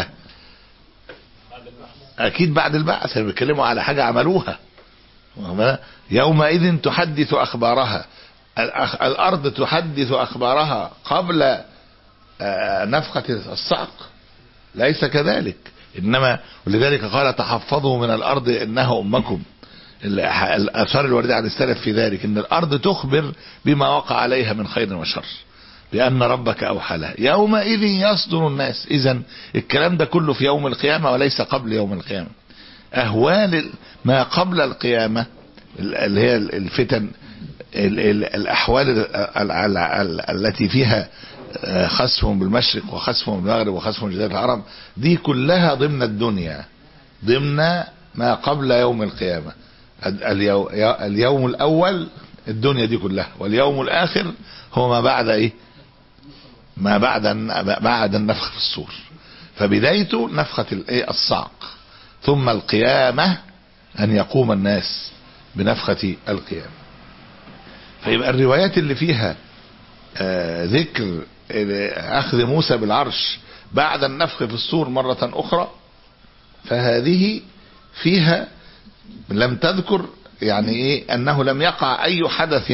اكيد بعد البعث، بيتكلموا على حاجة عملوها. يومئذ تحدث اخبارها، الارض تحدث اخبارها قبل نفخة الصعق، ليس كذلك. انما ولذلك قال تحفظوا من الارض انها امكم. الاثار الواردة عن السلف في ذلك ان الارض تخبر بما وقع عليها من خير وشر، بأن ربك أوحى لها. يومئذ يصدر الناس. إذن الكلام ده كله في يوم القيامة وليس قبل يوم القيامة. أهوال ما قبل القيامة اللي هي الفتن، الأحوال التي فيها خسفهم بالمشرق وخسفهم بالمغرب وخسفهم جزيرة العرب، دي كلها ضمن الدنيا، ضمن ما قبل يوم القيامة. اليوم الأول الدنيا دي كلها، واليوم الآخر هو ما بعد إيه ما بعد بعد النفخ في الصور. فبدايته نفخة الايه الصعق، ثم القيامة ان يقوم الناس بنفخة القيامة. فيبقى الروايات اللي فيها آه ذكر اخذ موسى بالعرش بعد النفخ في الصور مرة اخرى، فهذه فيها لم تذكر يعني ايه انه لم يقع اي حدث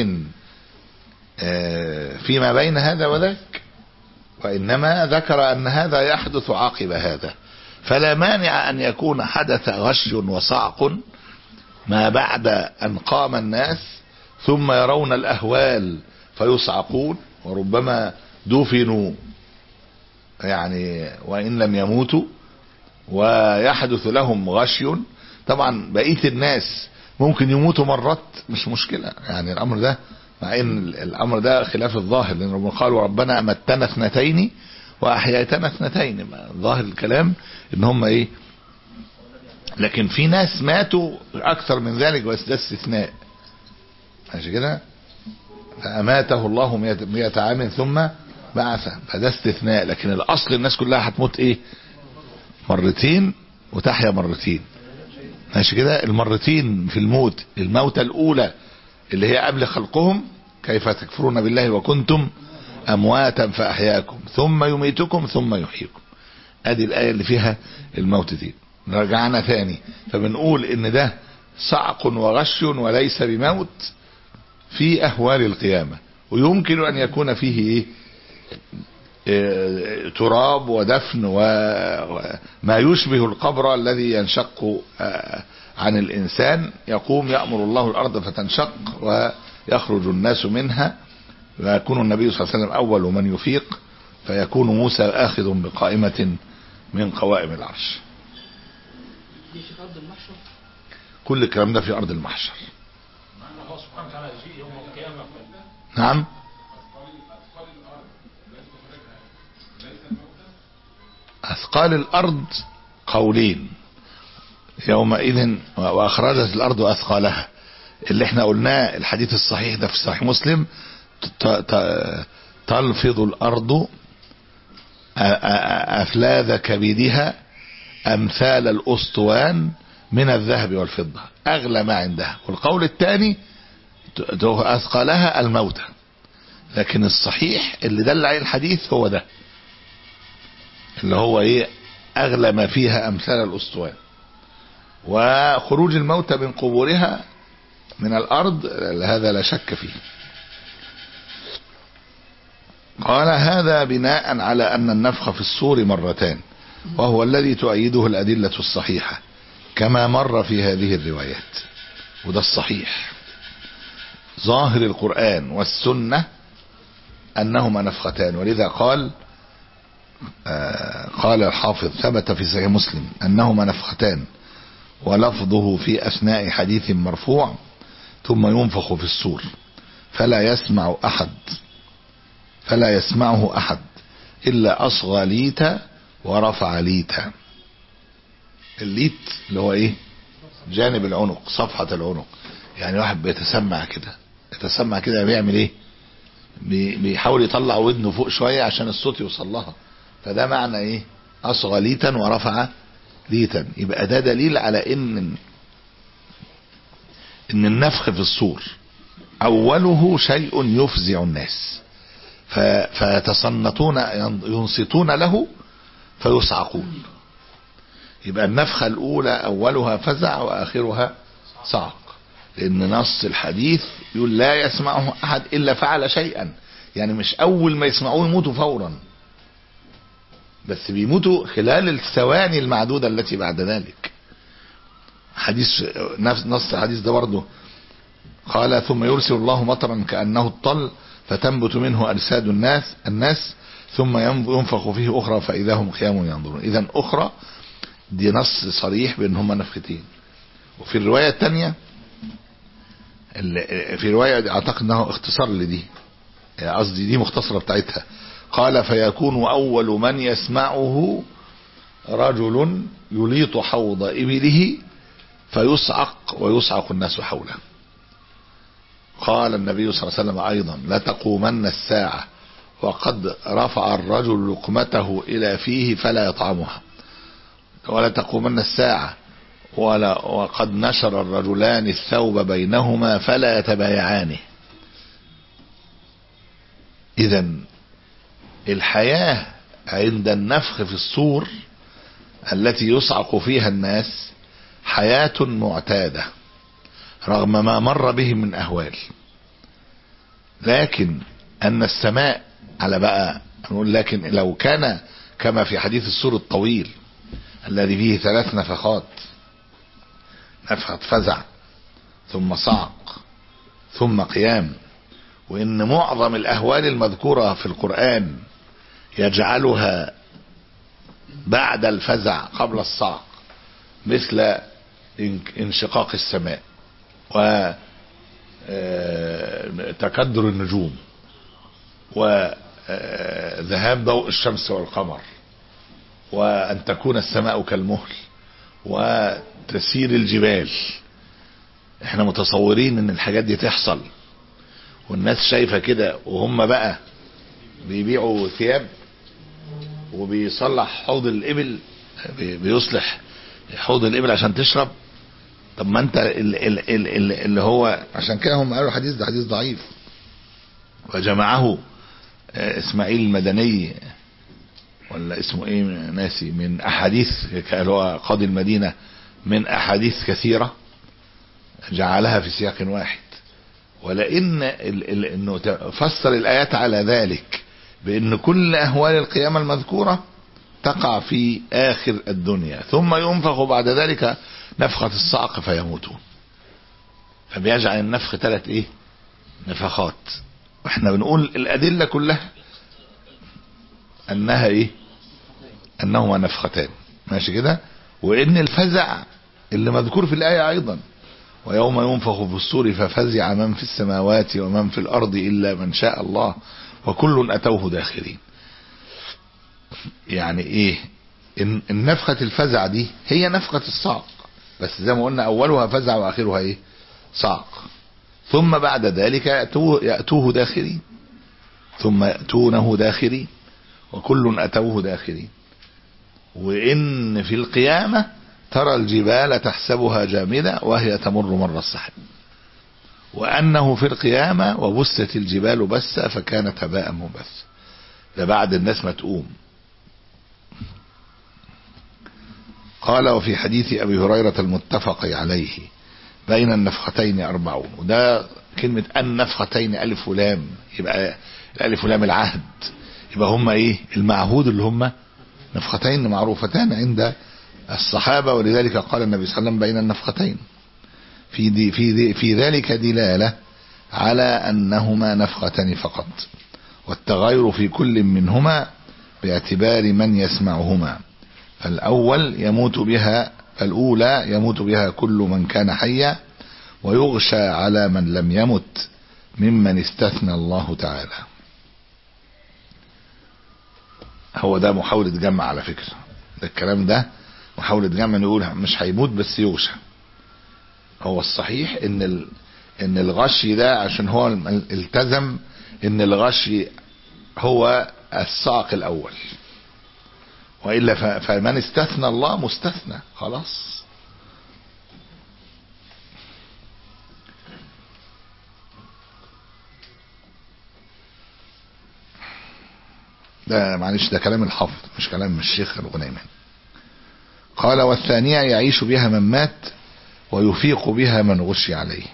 آه فيما بين هذا وذاك، وإنما ذكر أن هذا يحدث عقب هذا. فلا مانع أن يكون حدث غش وصعق ما بعد أن قام الناس ثم يرون الأهوال فيصعقون، وربما دفنوا يعني وإن لم يموتوا، ويحدث لهم غشي. طبعا بقية الناس ممكن يموتوا مرات مش مشكلة، يعني الأمر ده مع ان الامر ده خلاف الظاهر، لان ربنا قال وربنا امتنا اثنتين واحييتنا اثنتين. ظاهر الكلام ان هم ايه، لكن في ناس ماتوا اكثر من ذلك بس ده استثناء، ماشي كده، فاماته الله مئة عام ثم بعثه، فده استثناء. لكن الاصل الناس كلها هتموت ايه مرتين وتحيا مرتين، ماشي كده. المرتين في الموت، الموتة الاولى اللي هي قبل خلقهم، كيف تكفرون بالله وكنتم امواتا فاحياكم ثم يميتكم ثم يحييكم. ادي الايه اللي فيها الموت دي. رجعنا ثاني فبنقول ان ده صعق وغش وليس بموت في اهوال القيامة، ويمكن ان يكون فيه ايه اه تراب ودفن وما يشبه القبر الذي ينشق اه عن الإنسان، يقوم يأمر الله الأرض فتنشق ويخرج الناس منها، ويكون النبي صلى الله عليه وسلم أول من يفيق، فيكون موسى آخذ بقائمة من قوائم العرش. كل الكلام ده في أرض المحشر. نعم أثقال الأرض قولين يومئذ وأخرجت الأرض أثقالها اللي احنا قلناه الحديث الصحيح ده في صحيح مسلم تلفظ الأرض أفلاذ كبدها أمثال الأسطوان من الذهب والفضة أغلى ما عندها. والقول الثاني أثقالها الموتى، لكن الصحيح اللي دل عليه الحديث هو ده اللي هو ايه أغلى ما فيها أمثال الأسطوان. وخروج الموتى من قبورها من الأرض هذا لا شك فيه. قال هذا بناء على أن النفخ في الصور مرتان، وهو الذي تؤيده الأدلة الصحيحة كما مر في هذه الروايات. وده الصحيح ظاهر القرآن والسنة أنهما نفختان. ولذا قال آه قال الحافظ ثبت في صحيح مسلم أنهما نفختان، ولفظه في أثناء حديث مرفوع ثم ينفخ في الصور فلا يسمع أحد فلا يسمعه أحد إلا أصغى ليتا ورفع ليتا. الليت اللي هو إيه جانب العنق صفحة العنق، يعني واحد بيتسمع كده يتسمع كده بيعمل إيه بيحاول يطلع ودنه فوق شوية عشان الصوت يوصل لها، فده معنى إيه أصغى ليتا ورفع ليتا. يبقى ده دليل على إن إن النفخ في الصور أوله شيء يفزع الناس فيتصنتون ينصتون له فيصعقون. يبقى النفخة الأولى أولها فزع وآخرها صعق، لأن نص الحديث يقول لا يسمعه أحد إلا فعل شيئا، يعني مش أول ما يسمعوه يموتوا فورا، بس بيموتوا خلال الثواني المعدودة التي بعد ذلك. حديث نص الحديث ده برضه قال ثم يرسل الله مطرا كأنه الطل فتنبت منه أجساد الناس الناس ثم ينفخ فيه أخرى فإذا هم قيام ينظرون. إذن أخرى دي نص صريح بأن هما نفختين. وفي الرواية الثانية في رواية أعتقد أنه اختصار لدي قصدي دي مختصرة بتاعتها قال فيكون أول من يسمعه رجل يليط حوض إبله فيصعق ويصعق الناس حوله. قال النبي صلى الله عليه وسلم أيضا لا تقومن الساعة وقد رفع الرجل لقمته إلى فيه فلا يطعمها، ولا تقومن الساعة ولا وقد نشر الرجلان الثوب بينهما فلا يتبايعانه. إذن الحياة عند النفخ في الصور التي يصعق فيها الناس حياة معتادة رغم ما مر به من أهوال، لكن أن السماء على بقى نقول لكن لو كان كما في حديث الصور الطويل الذي فيه ثلاث نفخات نفخة فزع ثم صعق ثم قيام، وإن معظم الأهوال المذكورة في القرآن يجعلها بعد الفزع قبل الصعق مثل انشقاق السماء وتكدر النجوم وذهاب ضوء الشمس والقمر وأن تكون السماء كالمهل وتسير الجبال. احنا متصورين ان الحاجات دي تحصل والناس شايفة كده، وهم بقى بيبيعوا ثياب وبيصلح حوض الإبل بيصلح حوض الإبل عشان تشرب. طب ما انت اللي هو عشان كده هم قالوا الحديث ده حديث ضعيف، وجمعه اسماعيل المدني ولا اسمه ايه ناسي من احاديث اللي هو قاضي المدينة من احاديث كثيرة جعلها في سياق واحد. ولان انه فسر الايات على ذلك بان كل اهوال القيامة المذكورة تقع في اخر الدنيا ثم ينفخ بعد ذلك نفخة الصعق فيموتون، فبيجعل النفخ ثلاث ايه نفخات. واحنا بنقول الادلة كلها انها ايه انهما نفختان ماشي كده، وان الفزع اللي مذكور في الايه ايضا ويوم ينفخ في الصور ففزع من في السماوات ومن في الارض الا من شاء الله وكل اتوه داخرين. يعني ايه إن النفخة الفزع دي هي نفخة الصعق، بس زي ما قلنا أولها فزع وآخرها إيه؟ صعق. ثم بعد ذلك يأتوه, يأتوه داخرين، ثم يأتونه داخرين، وكل أتوه داخرين. وإن في القيامة ترى الجبال تحسبها جامدة وهي تمر مر السحاب، وأنه في القيامة وبست الجبال بسا فكانت هباء منبثا. ده بعد الناس ما تقوم. قال وفي حديث أبي هريرة المتفق عليه بين النفختين أربعون. وده كلمة النفختين ألف ولام، يبقى الألف ولام العهد، يبقى هم إيه؟ المعهود اللي هم نفختين معروفتان عند الصحابة، ولذلك قال النبي صلى الله عليه وسلم بين النفختين. في دي في دي في ذلك دلالة على أنهما نفختان فقط، والتغير في كل منهما باعتبار من يسمعهما. فالأول يموت بها الأولى يموت بها كل من كان حيا، ويغشى على من لم يمت ممن استثنى الله تعالى. هو ده محاولة جمع على فكرة، ده الكلام ده محاولة جمع، نقول مش هيموت بس يغشى. هو الصحيح ان ال... ان الغشي ده عشان هو التزم ان الغشي هو الصعق الاول، وإلا ف... فمن استثنى الله مستثنى خلاص. ده معلش ده كلام الحافظ مش كلام الشيخ الغنيمي. قال والثانية يعيش بها من مات ويفيق بها من غشي عليه.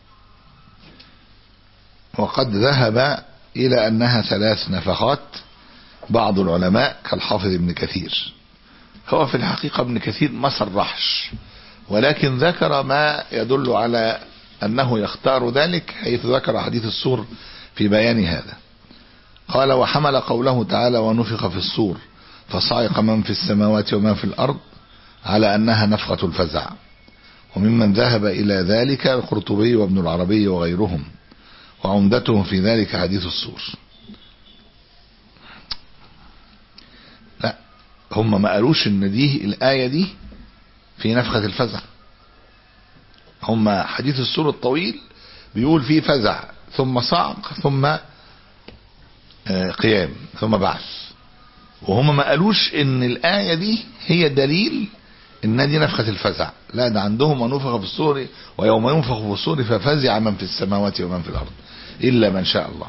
وقد ذهب إلى أنها ثلاث نفخات بعض العلماء كالحافظ ابن كثير. هو في الحقيقة ابن كثير ما صرحش، ولكن ذكر ما يدل على أنه يختار ذلك، حيث ذكر حديث الصور في بيان هذا. قال وحمل قوله تعالى ونفخ في الصور فصعق من في السماوات ومن في الأرض على أنها نفخة الفزع. وممن ذهب إلى ذلك القرطبي وابن العربي وغيرهم، وعمدتهم في ذلك حديث الصور. لا هم ما قالوش ان دي الآية دي في نفخة الفزع، هم حديث الصور الطويل بيقول فيه فزع ثم صعق ثم قيام ثم بعث، وهم ما قالوش ان الآية دي هي دليل ان دي نفخة الفزع. لا ده عندهم ونفخ في الصور ويوم ينفخ في الصور ففزع من في السماوات ومن في الأرض إلا من شاء الله.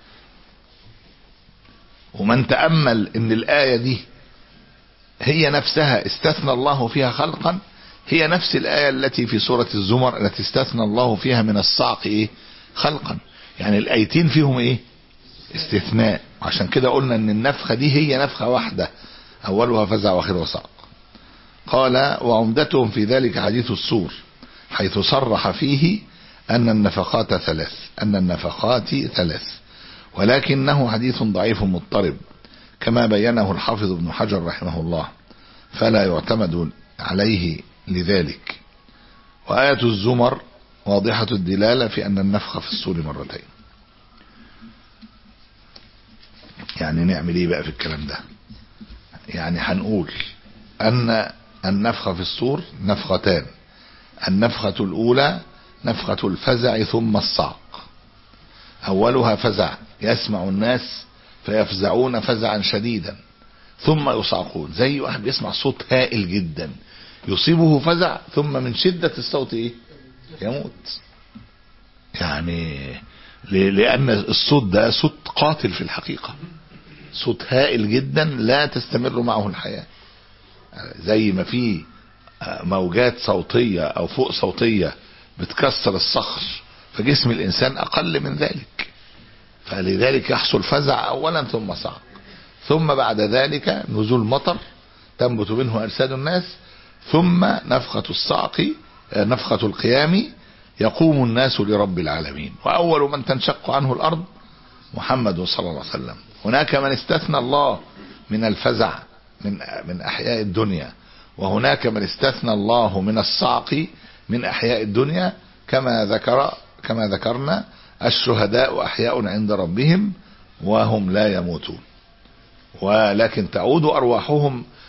ومن تأمل ان الآية دي هي نفسها استثنى الله فيها خلقا، هي نفس الآية التي في سورة الزمر التي استثنى الله فيها من الصعق ايه خلقا. يعني الآيتين فيهم ايه استثناء، عشان كده قلنا ان النفخة دي هي نفخة واحدة اولها فزع واخرها صعق. قال وعمدتهم في ذلك حديث الصور حيث صرح فيه ان النفخات ثلاث ان النفخات ثلاث ولكنه حديث ضعيف مضطرب كما بينه الحافظ ابن حجر رحمه الله، فلا يعتمد عليه لذلك. وآية الزمر واضحة الدلالة في أن النفخ في الصور مرتين. يعني نعمل ايه بقى في الكلام ده؟ يعني هنقول أن النفخ في الصور نفختان، النفخة الأولى نفخة الفزع ثم الصعق، أولها فزع يسمع الناس فيفزعون فزعا شديدا ثم يصعقون، زي واحد بيسمع صوت هائل جدا يصيبه فزع ثم من شدة الصوت ايه يموت. يعني لأن الصوت ده صوت قاتل في الحقيقة، صوت هائل جدا لا تستمر معه الحياة. زي ما في موجات صوتية أو فوق صوتية بتكسر الصخر فجسم الإنسان أقل من ذلك، فلذلك يحصل فزع أولا ثم صعق، ثم بعد ذلك نزول مطر تنبت منه أجساد الناس، ثم نفخة الصعق نفخة القيام يقوم الناس لرب العالمين. وأول من تنشق عنه الأرض محمد صلى الله عليه وسلم. هناك من استثنى الله من الفزع من من أحياء الدنيا، وهناك من استثنى الله من الصعق من أحياء الدنيا، كما ذكر كما ذكرنا الشهداء أحياء عند ربهم وهم لا يموتون، ولكن تعود أرواحهم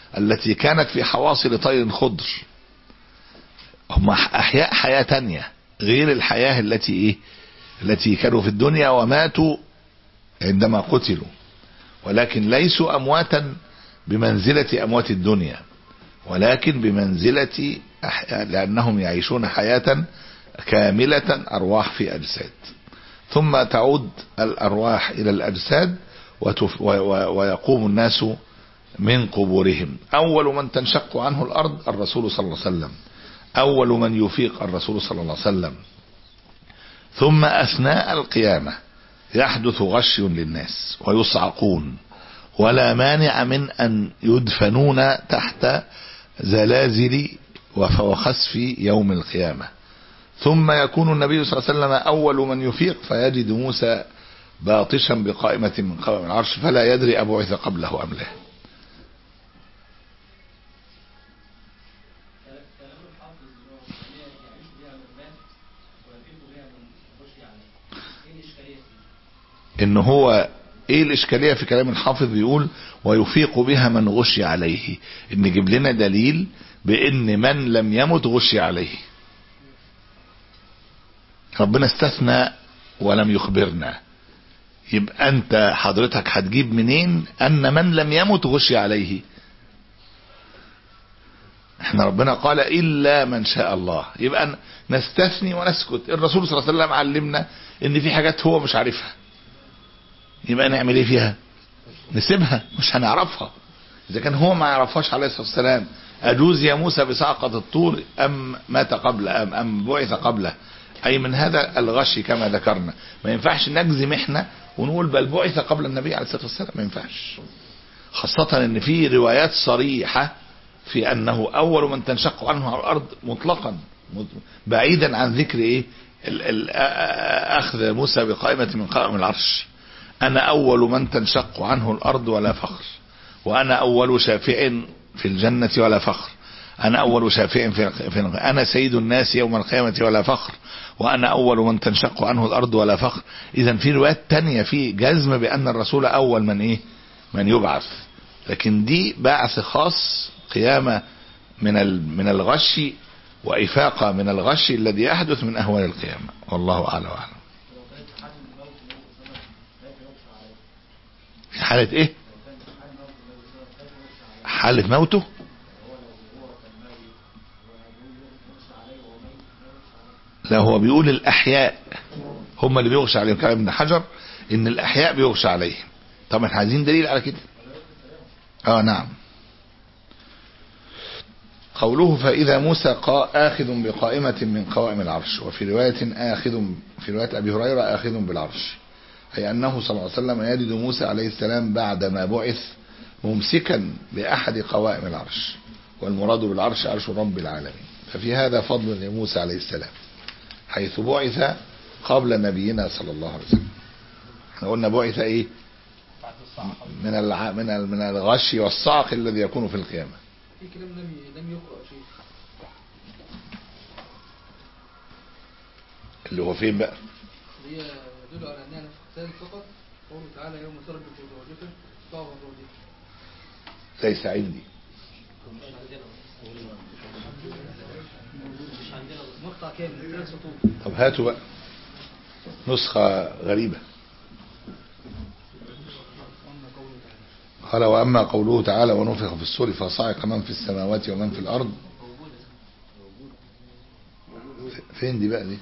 التي كانت في حواصل طير خضر. هم أحياء حياة تانية غير الحياة التي إيه التي كانوا في الدنيا وماتوا عندما قتلوا، ولكن ليسوا أمواتا بمنزلة أموات الدنيا، ولكن بمنزلة لأنهم يعيشون حياة كاملة أرواح في أجساد، ثم تعود الأرواح إلى الأجساد ويقوم الناس من قبورهم. أول من تنشق عنه الأرض الرسول صلى الله عليه وسلم، أول من يفيق الرسول صلى الله عليه وسلم. ثم أثناء القيامة يحدث غشي للناس ويصعقون، ولا مانع من أن يدفنون تحت زلازل وخسف يوم القيامة. ثم يكون النبي صلى الله عليه وسلم أول من يفيق فيجد موسى باطشا بقائمة من قوائم العرش فلا يدري أبعث قبله أم لا. إن هو ايه الاشكالية في كلام الحافظ؟ بيقول ويفيق بها من غشي عليه، ان يجيب لنا دليل بان من لم يمت غشي عليه. ربنا استثنى ولم يخبرنا، يبقى انت حضرتك هتجيب منين ان من لم يمت غشي عليه؟ احنا ربنا قال الا من شاء الله، يبقى نستثني ونسكت. الرسول صلى الله عليه وسلم علمنا ان في حاجات هو مش عارفها، يبقى نعمل ايه فيها؟ نسيبها، مش هنعرفها. اذا كان هو ما يعرفهاش عليه الصلاة والسلام، اجوز يا موسى بصعقة الطور ام مات قبل ام ام بعث قبله؟ اي من هذا الغش كما ذكرنا. ما ينفعش نجزم احنا ونقول بل بعث قبل النبي عليه الصلاة والسلام، ما ينفعش، خاصة ان في روايات صريحة في انه اول من تنشق عنه الارض مطلقا، بعيدا عن ذكر ايه ال ال اخذ موسى بقائمة من قائم العرش. انا اول من تنشق عنه الارض ولا فخر، وانا اول شافع في الجنة ولا فخر، انا اول شافع في, في انا سيد الناس يوم القيامة ولا فخر، وانا اول من تنشق عنه الارض ولا فخر. اذا في روايات تانية في جزم بان الرسول اول من ايه من يبعث، لكن دي بعث خاص، قيامة من من الغش وافاقة من الغش الذي يحدث من اهوال القيامة. والله اعلم واعلم. في حالة ايه؟ حالة موته؟ لا، هو بيقول الاحياء هم اللي بيغشى عليهم، كلام ابن حجر ان الاحياء بيغشى عليهم. طب احنا عايزين دليل على كده. اه نعم. قوله فاذا موسى آخذ بقائمة من قوائم العرش، وفي رواية آخذ في رواية ابي هريرة آخذ بالعرش، أي أنه صلى الله عليه وسلم يجد موسى عليه السلام بعدما بعث ممسكا بأحد قوائم العرش، والمراد بالعرش عرش رب العالمين. ففي هذا فضل لموسى عليه السلام حيث بعث قبل نبينا صلى الله عليه وسلم. احنا قلنا بعث ايه؟ من الع... من ال... من الغش والصعق الذي يكون في القيامة. في كلام لم لم يقرأ شيء اللي هو فين بقى؟ هي يدل على انها نفختان فقط. قوله تعالى يوم تربط وجهك طاغ الرجل. ليس عندي. مقطع كامل ثلاث سطور. طب هاتوا بقى نسخة غريبة. قال واما قوله تعالى ونفخ في الصور فصعق من في السماوات ومن في الارض. فين دي بقى دي؟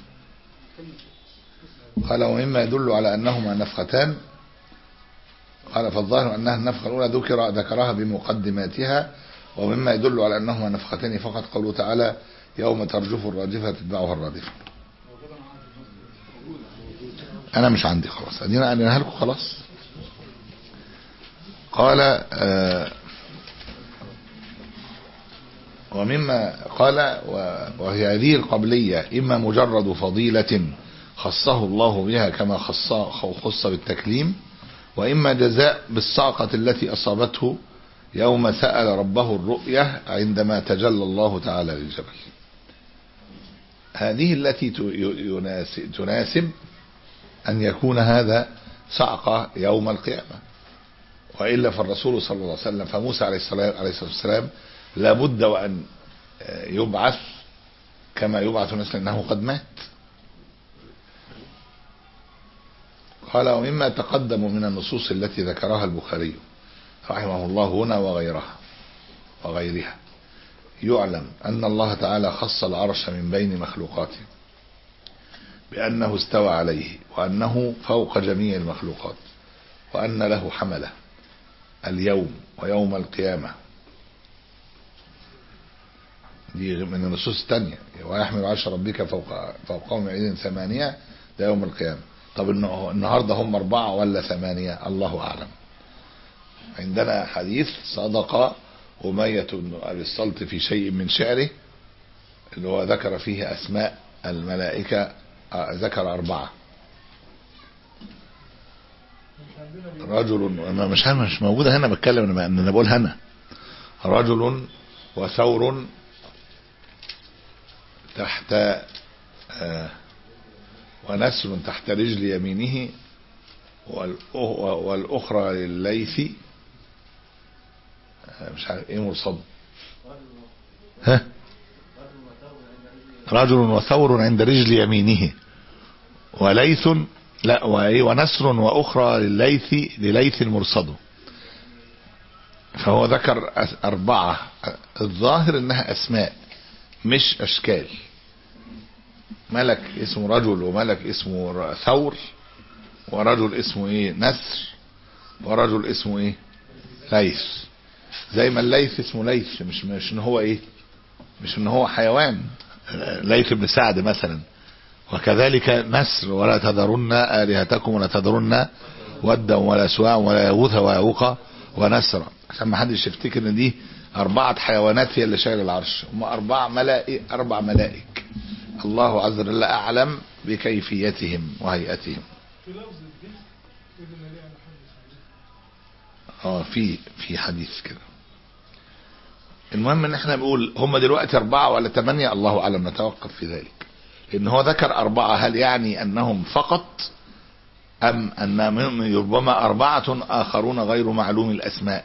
قال ومما يدل على انهما نفختان. قال فالظاهر انها النفخه الاولى ذكر ذكرها بمقدماتها، ومما يدل على انهما نفختين فقط قوله تعالى يوم ترجف الراجفه تتبعها الرادفه. انا مش عندي خلاص، ادينا قلناها لكم خلاص. قال آه ومما قال وهي هذه القبلية إما مجرد فضيلة خصه الله بها كما خص خص بالتكليم، وإما جزاء بالصعقة التي أصابته يوم سأل ربه الرؤية عندما تجلى الله تعالى للجبل. هذه التي تناسب أن يكون هذا صعقة يوم القيامة، وإلا فالرسول صلى الله عليه وسلم فموسى عليه الصلاة والسلام لابد وأن يبعث كما يبعث الناس لأنه قد مات. قال ومما تقدم من النصوص التي ذكرها البخاري رحمه الله هنا وغيرها وغيرها يعلم أن الله تعالى خص العرش من بين مخلوقاته بأنه استوى عليه وأنه فوق جميع المخلوقات وأن له حملة اليوم ويوم القيامة. دي من النصوص الثانية ويحمل عرش ربك فوق فوقهم يومئذ ثمانية ده يوم القيامة. طب النهاردة هم أربعة ولا ثمانية الله أعلم. عندنا حديث صدق أمية بن أبي الصلت في شيء من شعره اللي هو ذكر فيه أسماء الملائكة ذكر أربعة. رجل مش مش موجودة هنا بتكلم ان انا بقول هنا رجل وثور تحت آه ونسر تحت رجل يمينه والأخرى للليث آه مش عارف ايه مرصد ها رجل وثور عند رجل يمينه وليث لا ونسر واخرى لليث لليث مرصده. فهو ذكر اربعة الظاهر انها اسماء مش اشكال. ملك اسمه رجل وملك اسمه ثور ورجل اسمه ايه نسر ورجل اسمه ايه ليث. زي ما الليث اسمه ليث مش مش ان هو ايه مش ان هو حيوان ليث بن سعد مثلا. وكذلك نسر ولا تذرن آلهتكم ولا تذرن ودا ولا سواع ولا يغوث ويعوق ونسرا عشان ما حدش يفتكر ان دي اربعه حيوانات هي اللي شايله العرش. هم اربع ملائكه اربع ملائك الله عز وجل اعلم بكيفيتهم وهيئتهم. في لفظ الدين إذن لي أنا حدث اه في في حديث كده. المهم ان احنا بنقول هم دلوقتي اربعه ولا ثمانيه الله اعلم نتوقف في ذلك. ان هو ذكر اربعة هل يعني انهم فقط ام ان ربما اربعة اخرون غير معلوم الاسماء.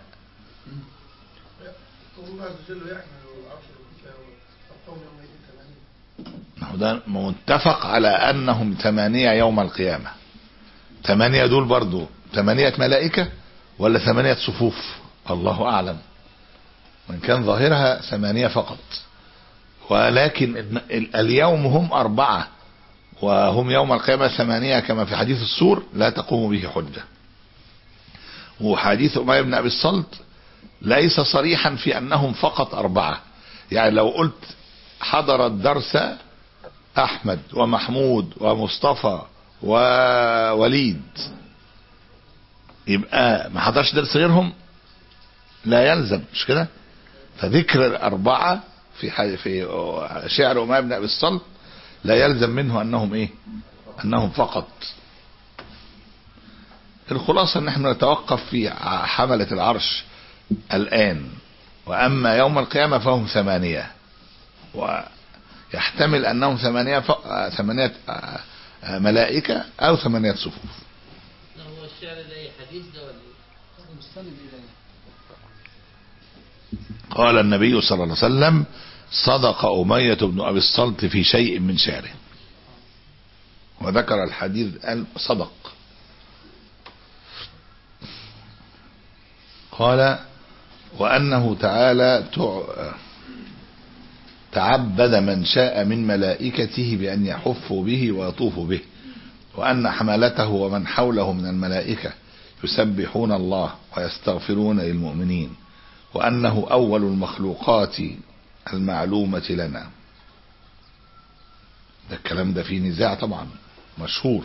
ده متفق على انهم ثمانية يوم القيامة. ثمانية دول برضو ثمانية ملائكة ولا ثمانية صفوف الله اعلم. وان كان ظاهرها ثمانية فقط ولكن اليوم هم أربعة وهم يوم القيامة ثمانية كما في حديث السور لا تقوم به حجة. وحديث أمية بن أبي الصلت ليس صريحا في أنهم فقط أربعة. يعني لو قلت حضر الدرس أحمد ومحمود ومصطفى ووليد يبقى ما حضرش درس غيرهم لا يلزم مش كده. فذكر الأربعة في في شعر أمية بن أبي الصلت لا يلزم منه أنهم إيه أنهم فقط. الخلاصة أن احنا نتوقف في حملة العرش الآن. وأما يوم القيامة فهم ثمانية ويحتمل أنهم ثمانية ف... ثمانية ملائكة أو ثمانية صفوف. هو الشعر ده أي حديث ده ولا قال النبي صلى الله عليه وسلم صدق أمية بن أبي الصلت في شيء من شعره. وذكر الحديث صدق. قال وأنه تعالى تعبد من شاء من ملائكته بأن يحفوا به ويطوفوا به وأن حملته ومن حوله من الملائكة يسبحون الله ويستغفرون للمؤمنين وأنه أول المخلوقات المعلومة لنا. ده الكلام ده فيه نزاع طبعا مشهور.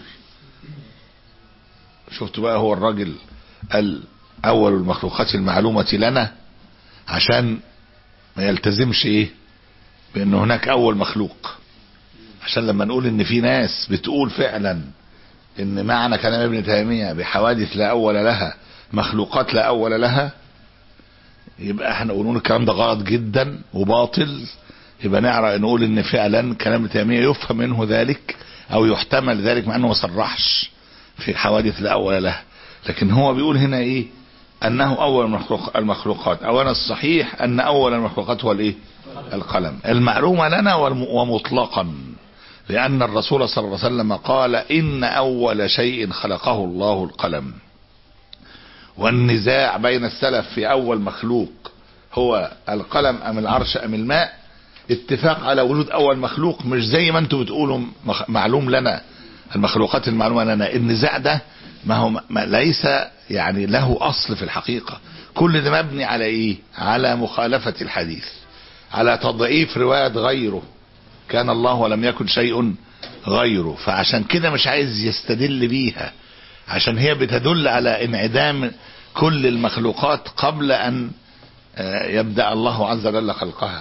شفت بقى هو الراجل قال أول المخلوقات المعلومة لنا عشان ما يلتزمش ايه بأن هناك أول مخلوق. عشان لما نقول ان في ناس بتقول فعلا ان معنى كلام ابن تيمية بحوادث لا أول لها مخلوقات لا أول لها يبقى احنا نقول الكلام ده غلط جدا وباطل. يبقى نعرف نقول ان فعلا كلام ابن تيمية يفهم منه ذلك او يحتمل ذلك مع انه ما صرحش في حوادث لا أول لها. لكن هو بيقول هنا ايه أنه أول المخلوقات. أولا الصحيح أن أول المخلوقات هو الإيه؟ القلم، المعلومة لنا ومطلقا، لأن الرسول صلى الله عليه وسلم قال إن أول شيء خلقه الله القلم. والنزاع بين السلف في أول مخلوق هو القلم أم العرش أم الماء، اتفاق على وجود أول مخلوق، مش زي ما انتم بتقولوا معلوم لنا المخلوقات المعلومة لنا. النزاع ده ما هو ما ليس يعني له أصل في الحقيقة، كل ده مبني على إيه؟ على مخالفة الحديث، على تضعيف رواية غيره، كان الله ولم يكن شيء غيره. فعشان كده مش عايز يستدل بيها، عشان هي بتدل على انعدام كل المخلوقات قبل أن يبدأ الله عز وجل خلقها.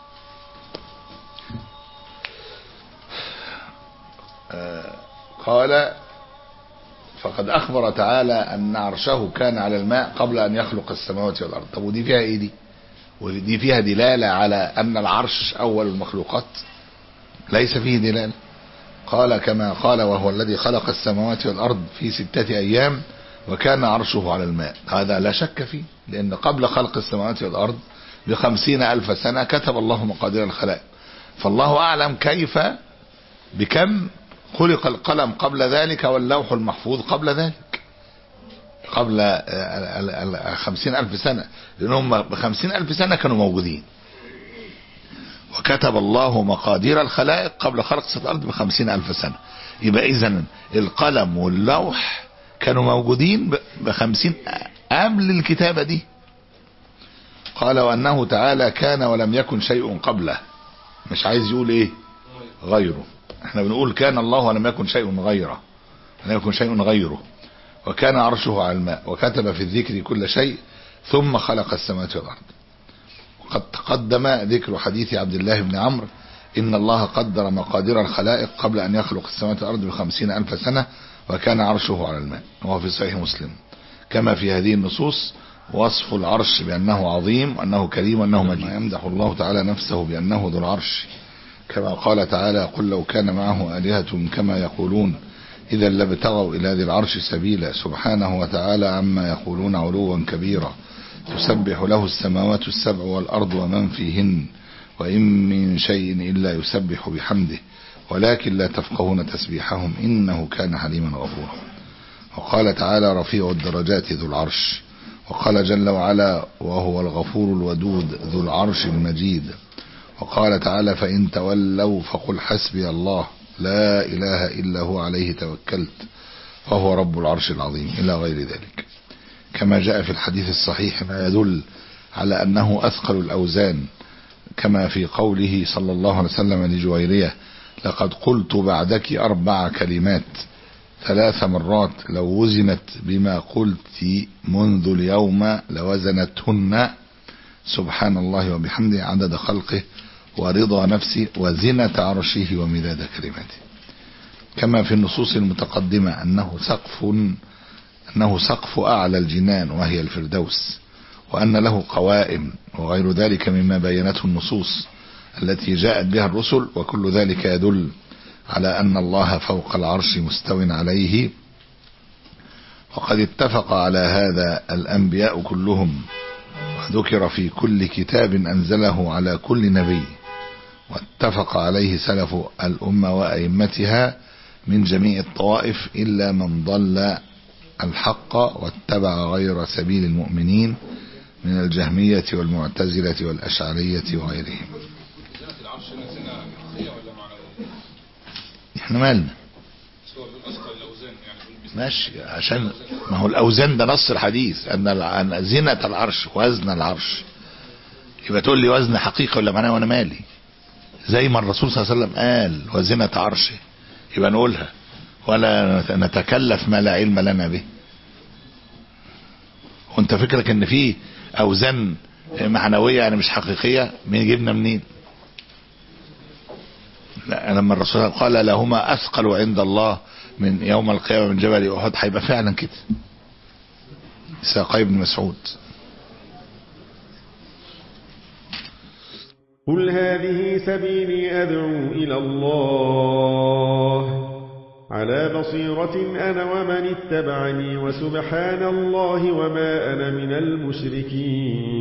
قال فقد أخبر تعالى أن عرشه كان على الماء قبل أن يخلق السماوات والأرض. طب ودي فيها إيه دي؟ ودي فيها دلالة على أن العرش أول المخلوقات؟ ليس فيه دلالة. قال كما قال وهو الذي خلق السماوات والأرض في ستة أيام وكان عرشه على الماء، هذا لا شك فيه، لأن قبل خلق السماوات والأرض بخمسين ألف سنة كتب الله مقادير الخلائق. فالله أعلم كيف بكم خلق القلم قبل ذلك واللوح المحفوظ قبل ذلك، قبل خمسين ألف سنة، لأنهم بخمسين ألف سنة كانوا موجودين. وكتب الله مقادير الخلائق قبل خلق الأرض بخمسين ألف سنة. يبقى إذن القلم واللوح كانوا موجودين بخمسين قبل الكتابة دي. قال وأنه تعالى كان ولم يكن شيء قبله، مش عايز يقول إيه غيره، احنا بنقول كان الله ولم يكن شيء غيره، لم يكن شيء غيره. وكان عرشه على الماء وكتب في الذكر كل شيء ثم خلق السماوات والأرض. وقد تقدم ذكر حديث عبد الله بن عمرو إن الله قدر مقادير الخلائق قبل أن يخلق السماوات والأرض بخمسين ألف سنة وكان عرشه على الماء، وهو في صحيح مسلم. كما في هذه النصوص وصف العرش بأنه عظيم وأنه كريم وأنه مجيد. يمدح الله تعالى نفسه بأنه ذو العرش، كما قال تعالى قل لو كان معه آلهة كما يقولون إذا لابتغوا إلى ذي العرش سبيلا سبحانه وتعالى عما يقولون علوا كبيرا تسبح له السماوات السبع والأرض ومن فيهن وإن من شيء إلا يسبح بحمده ولكن لا تفقهون تسبيحهم إنه كان حليما غفورا. وقال تعالى رفيع الدرجات ذو العرش. وقال جل وعلا وهو الغفور الودود ذو العرش المجيد. وقال تعالى فإن تولوا فقل حسبي الله لا إله إلا هو عليه توكلت وهو رب العرش العظيم إلى غير ذلك. كما جاء في الحديث الصحيح ما يدل على أنه أثقل الأوزان، كما في قوله صلى الله عليه وسلم لجويرية لقد قلت بعدك أربع كلمات ثلاث مرات لو وزنت بما قلت منذ اليوم لوزنتهن سبحان الله وبحمده عدد خلقه ورضا نفسه وزنة عرشه ومداد كلماته. كما في النصوص المتقدمة أنه سقف أنه سقف أعلى الجنان وهي الفردوس، وأن له قوائم وغير ذلك مما بينته النصوص التي جاءت بها الرسل، وكل ذلك يدل على أن الله فوق العرش مستو عليه. وقد اتفق على هذا الأنبياء كلهم، وذكر في كل كتاب أنزله على كل نبي، واتفق عليه سلف الأمة وأئمتها من جميع الطوائف إلا من ضل الحق واتبع غير سبيل المؤمنين من الجهمية والمعتزلة والأشعرية وغيرهم. احنا مالنا ماشي، عشان ما هو الأوزان ده نص الحديث أن زنة العرش وزن العرش، يبقى تقول لي وزن حقيقة ولا معناه، وانا مالي؟ زي ما الرسول صلى الله عليه وسلم قال وزنة عرشه يبقى نقولها، ولا نتكلف ما لا علم لنا به. وانت فكرك ان في اوزان معنوية يعني مش حقيقية؟ مين جبنا منين؟ لا، لما الرسول قال لهما اثقل عند الله من يوم القيامة من جبل احد، هيبقى فعلا كده. ساقي بن مسعود قل هذه سبيلي أدعو إلى الله على بصيرة أنا ومن اتبعني وسبحان الله وما أنا من المشركين.